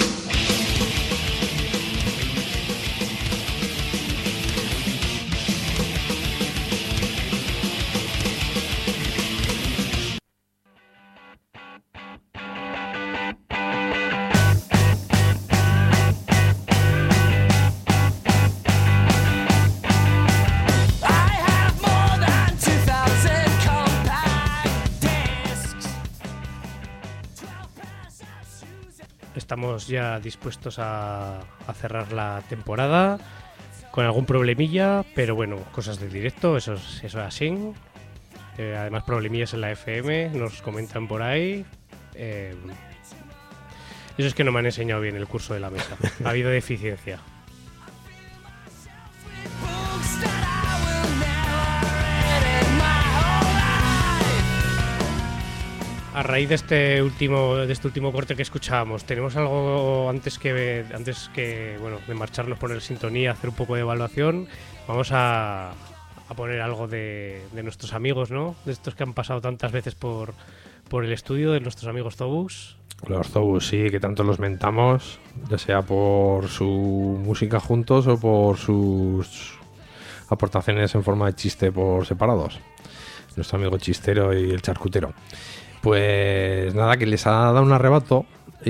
Estamos ya dispuestos a, a cerrar la temporada con algún problemilla, pero bueno, cosas del directo, eso es, eso es así. Eh, además, problemillas en la F M, nos comentan por ahí. Eh, eso es que no me han enseñado bien el curso de la mesa. Ha habido deficiencia. A raíz de este último de este último corte que escuchábamos, ¿tenemos algo antes que antes que bueno de marcharnos, poner sintonía, hacer un poco de evaluación? Vamos a, a poner algo de, de nuestros amigos, ¿no? De estos que han pasado tantas veces por, por el estudio de nuestros amigos Zobus. Los Zobus, sí, que tanto los mentamos, ya sea por su música juntos o por sus aportaciones en forma de chiste por separados. Nuestro amigo chistero y el charcutero. Pues nada, que les ha dado un arrebato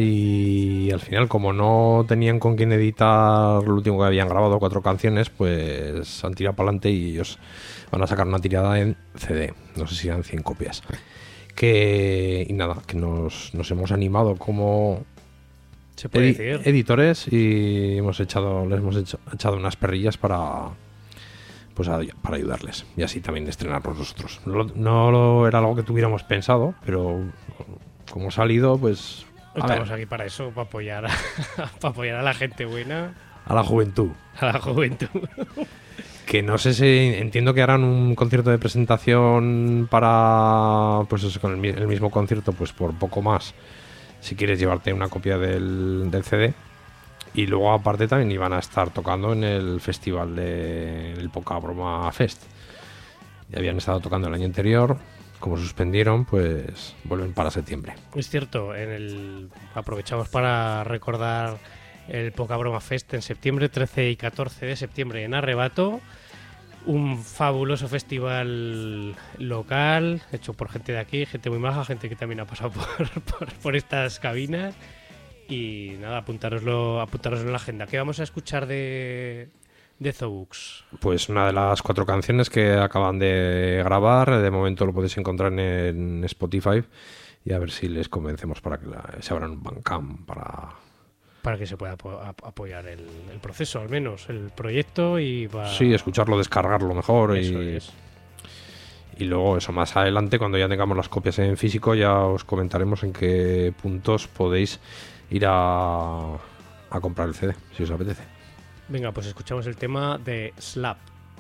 y al final, como no tenían con quién editar lo último que habían grabado, cuatro canciones, pues han tirado para adelante y ellos van a sacar una tirada en C D. No sé si eran cien copias. Que, y nada, que nos, nos hemos animado como Se puede edi- decir. editores y hemos echado, les hemos hecho- echado unas perrillas para, pues a- para ayudarles y así también estrenarlos nosotros. No, lo- no lo- era algo que tuviéramos pensado, pero como ha salido, pues a Estamos ver, aquí para eso, para apoyar, a, para apoyar a la gente buena, a la juventud. a la juventud. Que no sé si entiendo que harán un concierto de presentación para, pues eso, con el, mi- el mismo concierto, pues por poco más, si quieres llevarte una copia del, del C D. Y luego aparte también iban a estar tocando en el festival de- del Poca Broma Fest. Ya habían estado tocando el año anterior, como suspendieron, pues vuelven para septiembre. Es cierto, en el aprovechamos para recordar el Poca Broma Fest en septiembre, trece y catorce de septiembre en Arrebato. Un fabuloso festival local, hecho por gente de aquí, gente muy maja, gente que también ha pasado por, por, por estas cabinas. Y nada, apuntároslo, apuntároslo en la agenda. ¿Qué vamos a escuchar de, de Zobux? Pues una de las cuatro canciones que acaban de grabar, de momento lo podéis encontrar en Spotify y a ver si les convencemos para que la- se abran un Bandcamp para... Para que se pueda apo- ap- apoyar el, el proceso, al menos, el proyecto y para... Sí, escucharlo, descargarlo mejor Eso y, es. y luego eso, más adelante cuando ya tengamos las copias en físico ya os comentaremos en qué puntos podéis ir a, a comprar el C D, si os apetece. Venga, pues escuchamos el tema de Slap.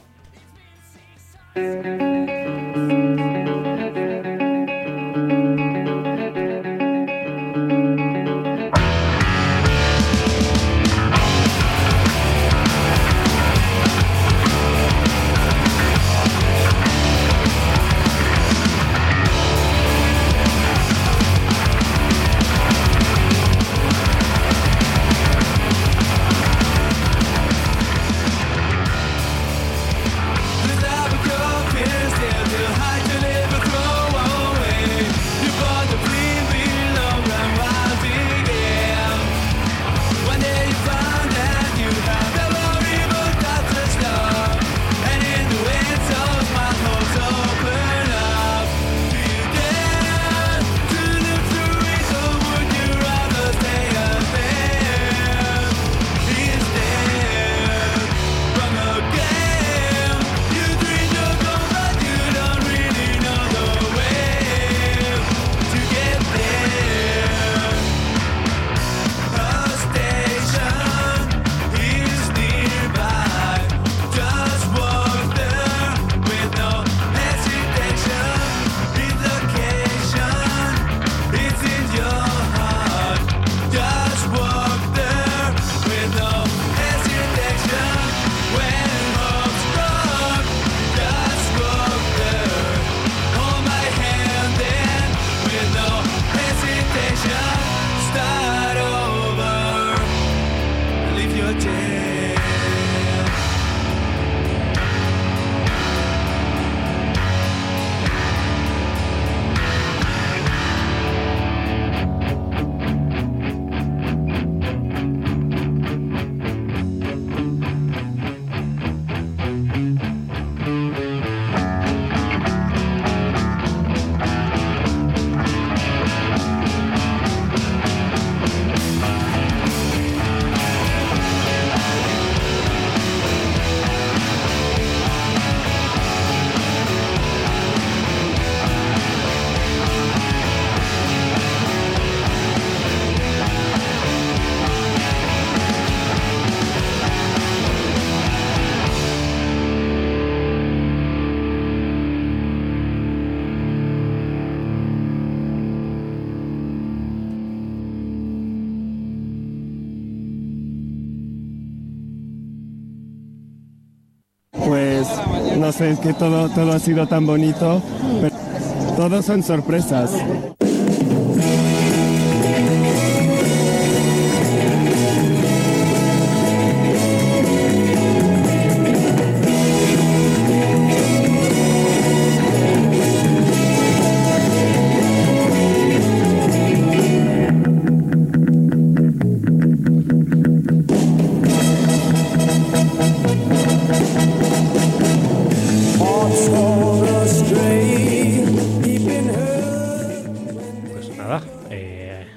Pues no sé, es que todo, todo ha sido tan bonito, pero todos son sorpresas.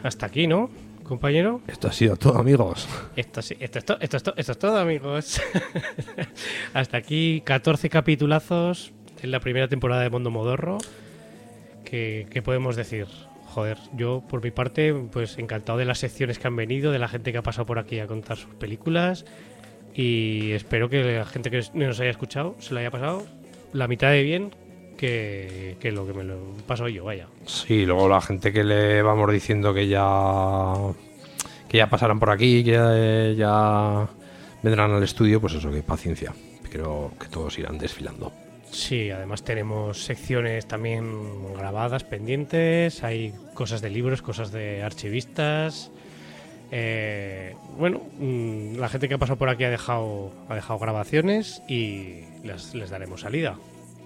hasta aquí, ¿no, compañero? Esto ha sido todo, amigos. Esto, sí, esto, es, to- esto, es, to- esto es todo, amigos. Hasta aquí catorce capitulazos en la primera temporada de Mondo Modorro. ¿Qué, qué podemos decir? Joder, yo por mi parte, pues encantado de las secciones que han venido, de la gente que ha pasado por aquí a contar sus películas. Y espero que la gente que nos haya escuchado se lo haya pasado la mitad de bien que, que lo que me lo paso yo, vaya. Sí, luego la gente que le vamos diciendo que ya que ya pasarán por aquí, que ya, ya vendrán al estudio, pues eso, que paciencia. Creo que todos irán desfilando. Sí, además tenemos secciones también grabadas, pendientes, hay cosas de libros, cosas de archivistas. Eh, bueno, mmm, la gente que ha pasado por aquí ha dejado, ha dejado grabaciones y les, les daremos salida.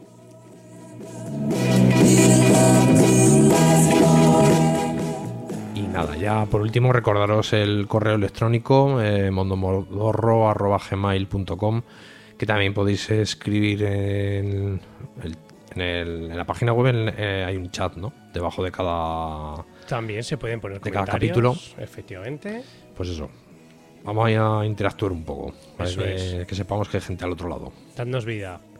Y nada, ya por último recordaros el correo electrónico eh, mondomodorro arroba gmail punto com, que también podéis escribir en, el, en, el, en la página web. En, eh, hay un chat, ¿no? Debajo de cada También se pueden poner de cada comentarios, capítulo. efectivamente. Pues eso, vamos a interactuar un poco para Eso que, es. que sepamos que hay gente al otro lado. Dadnos vida.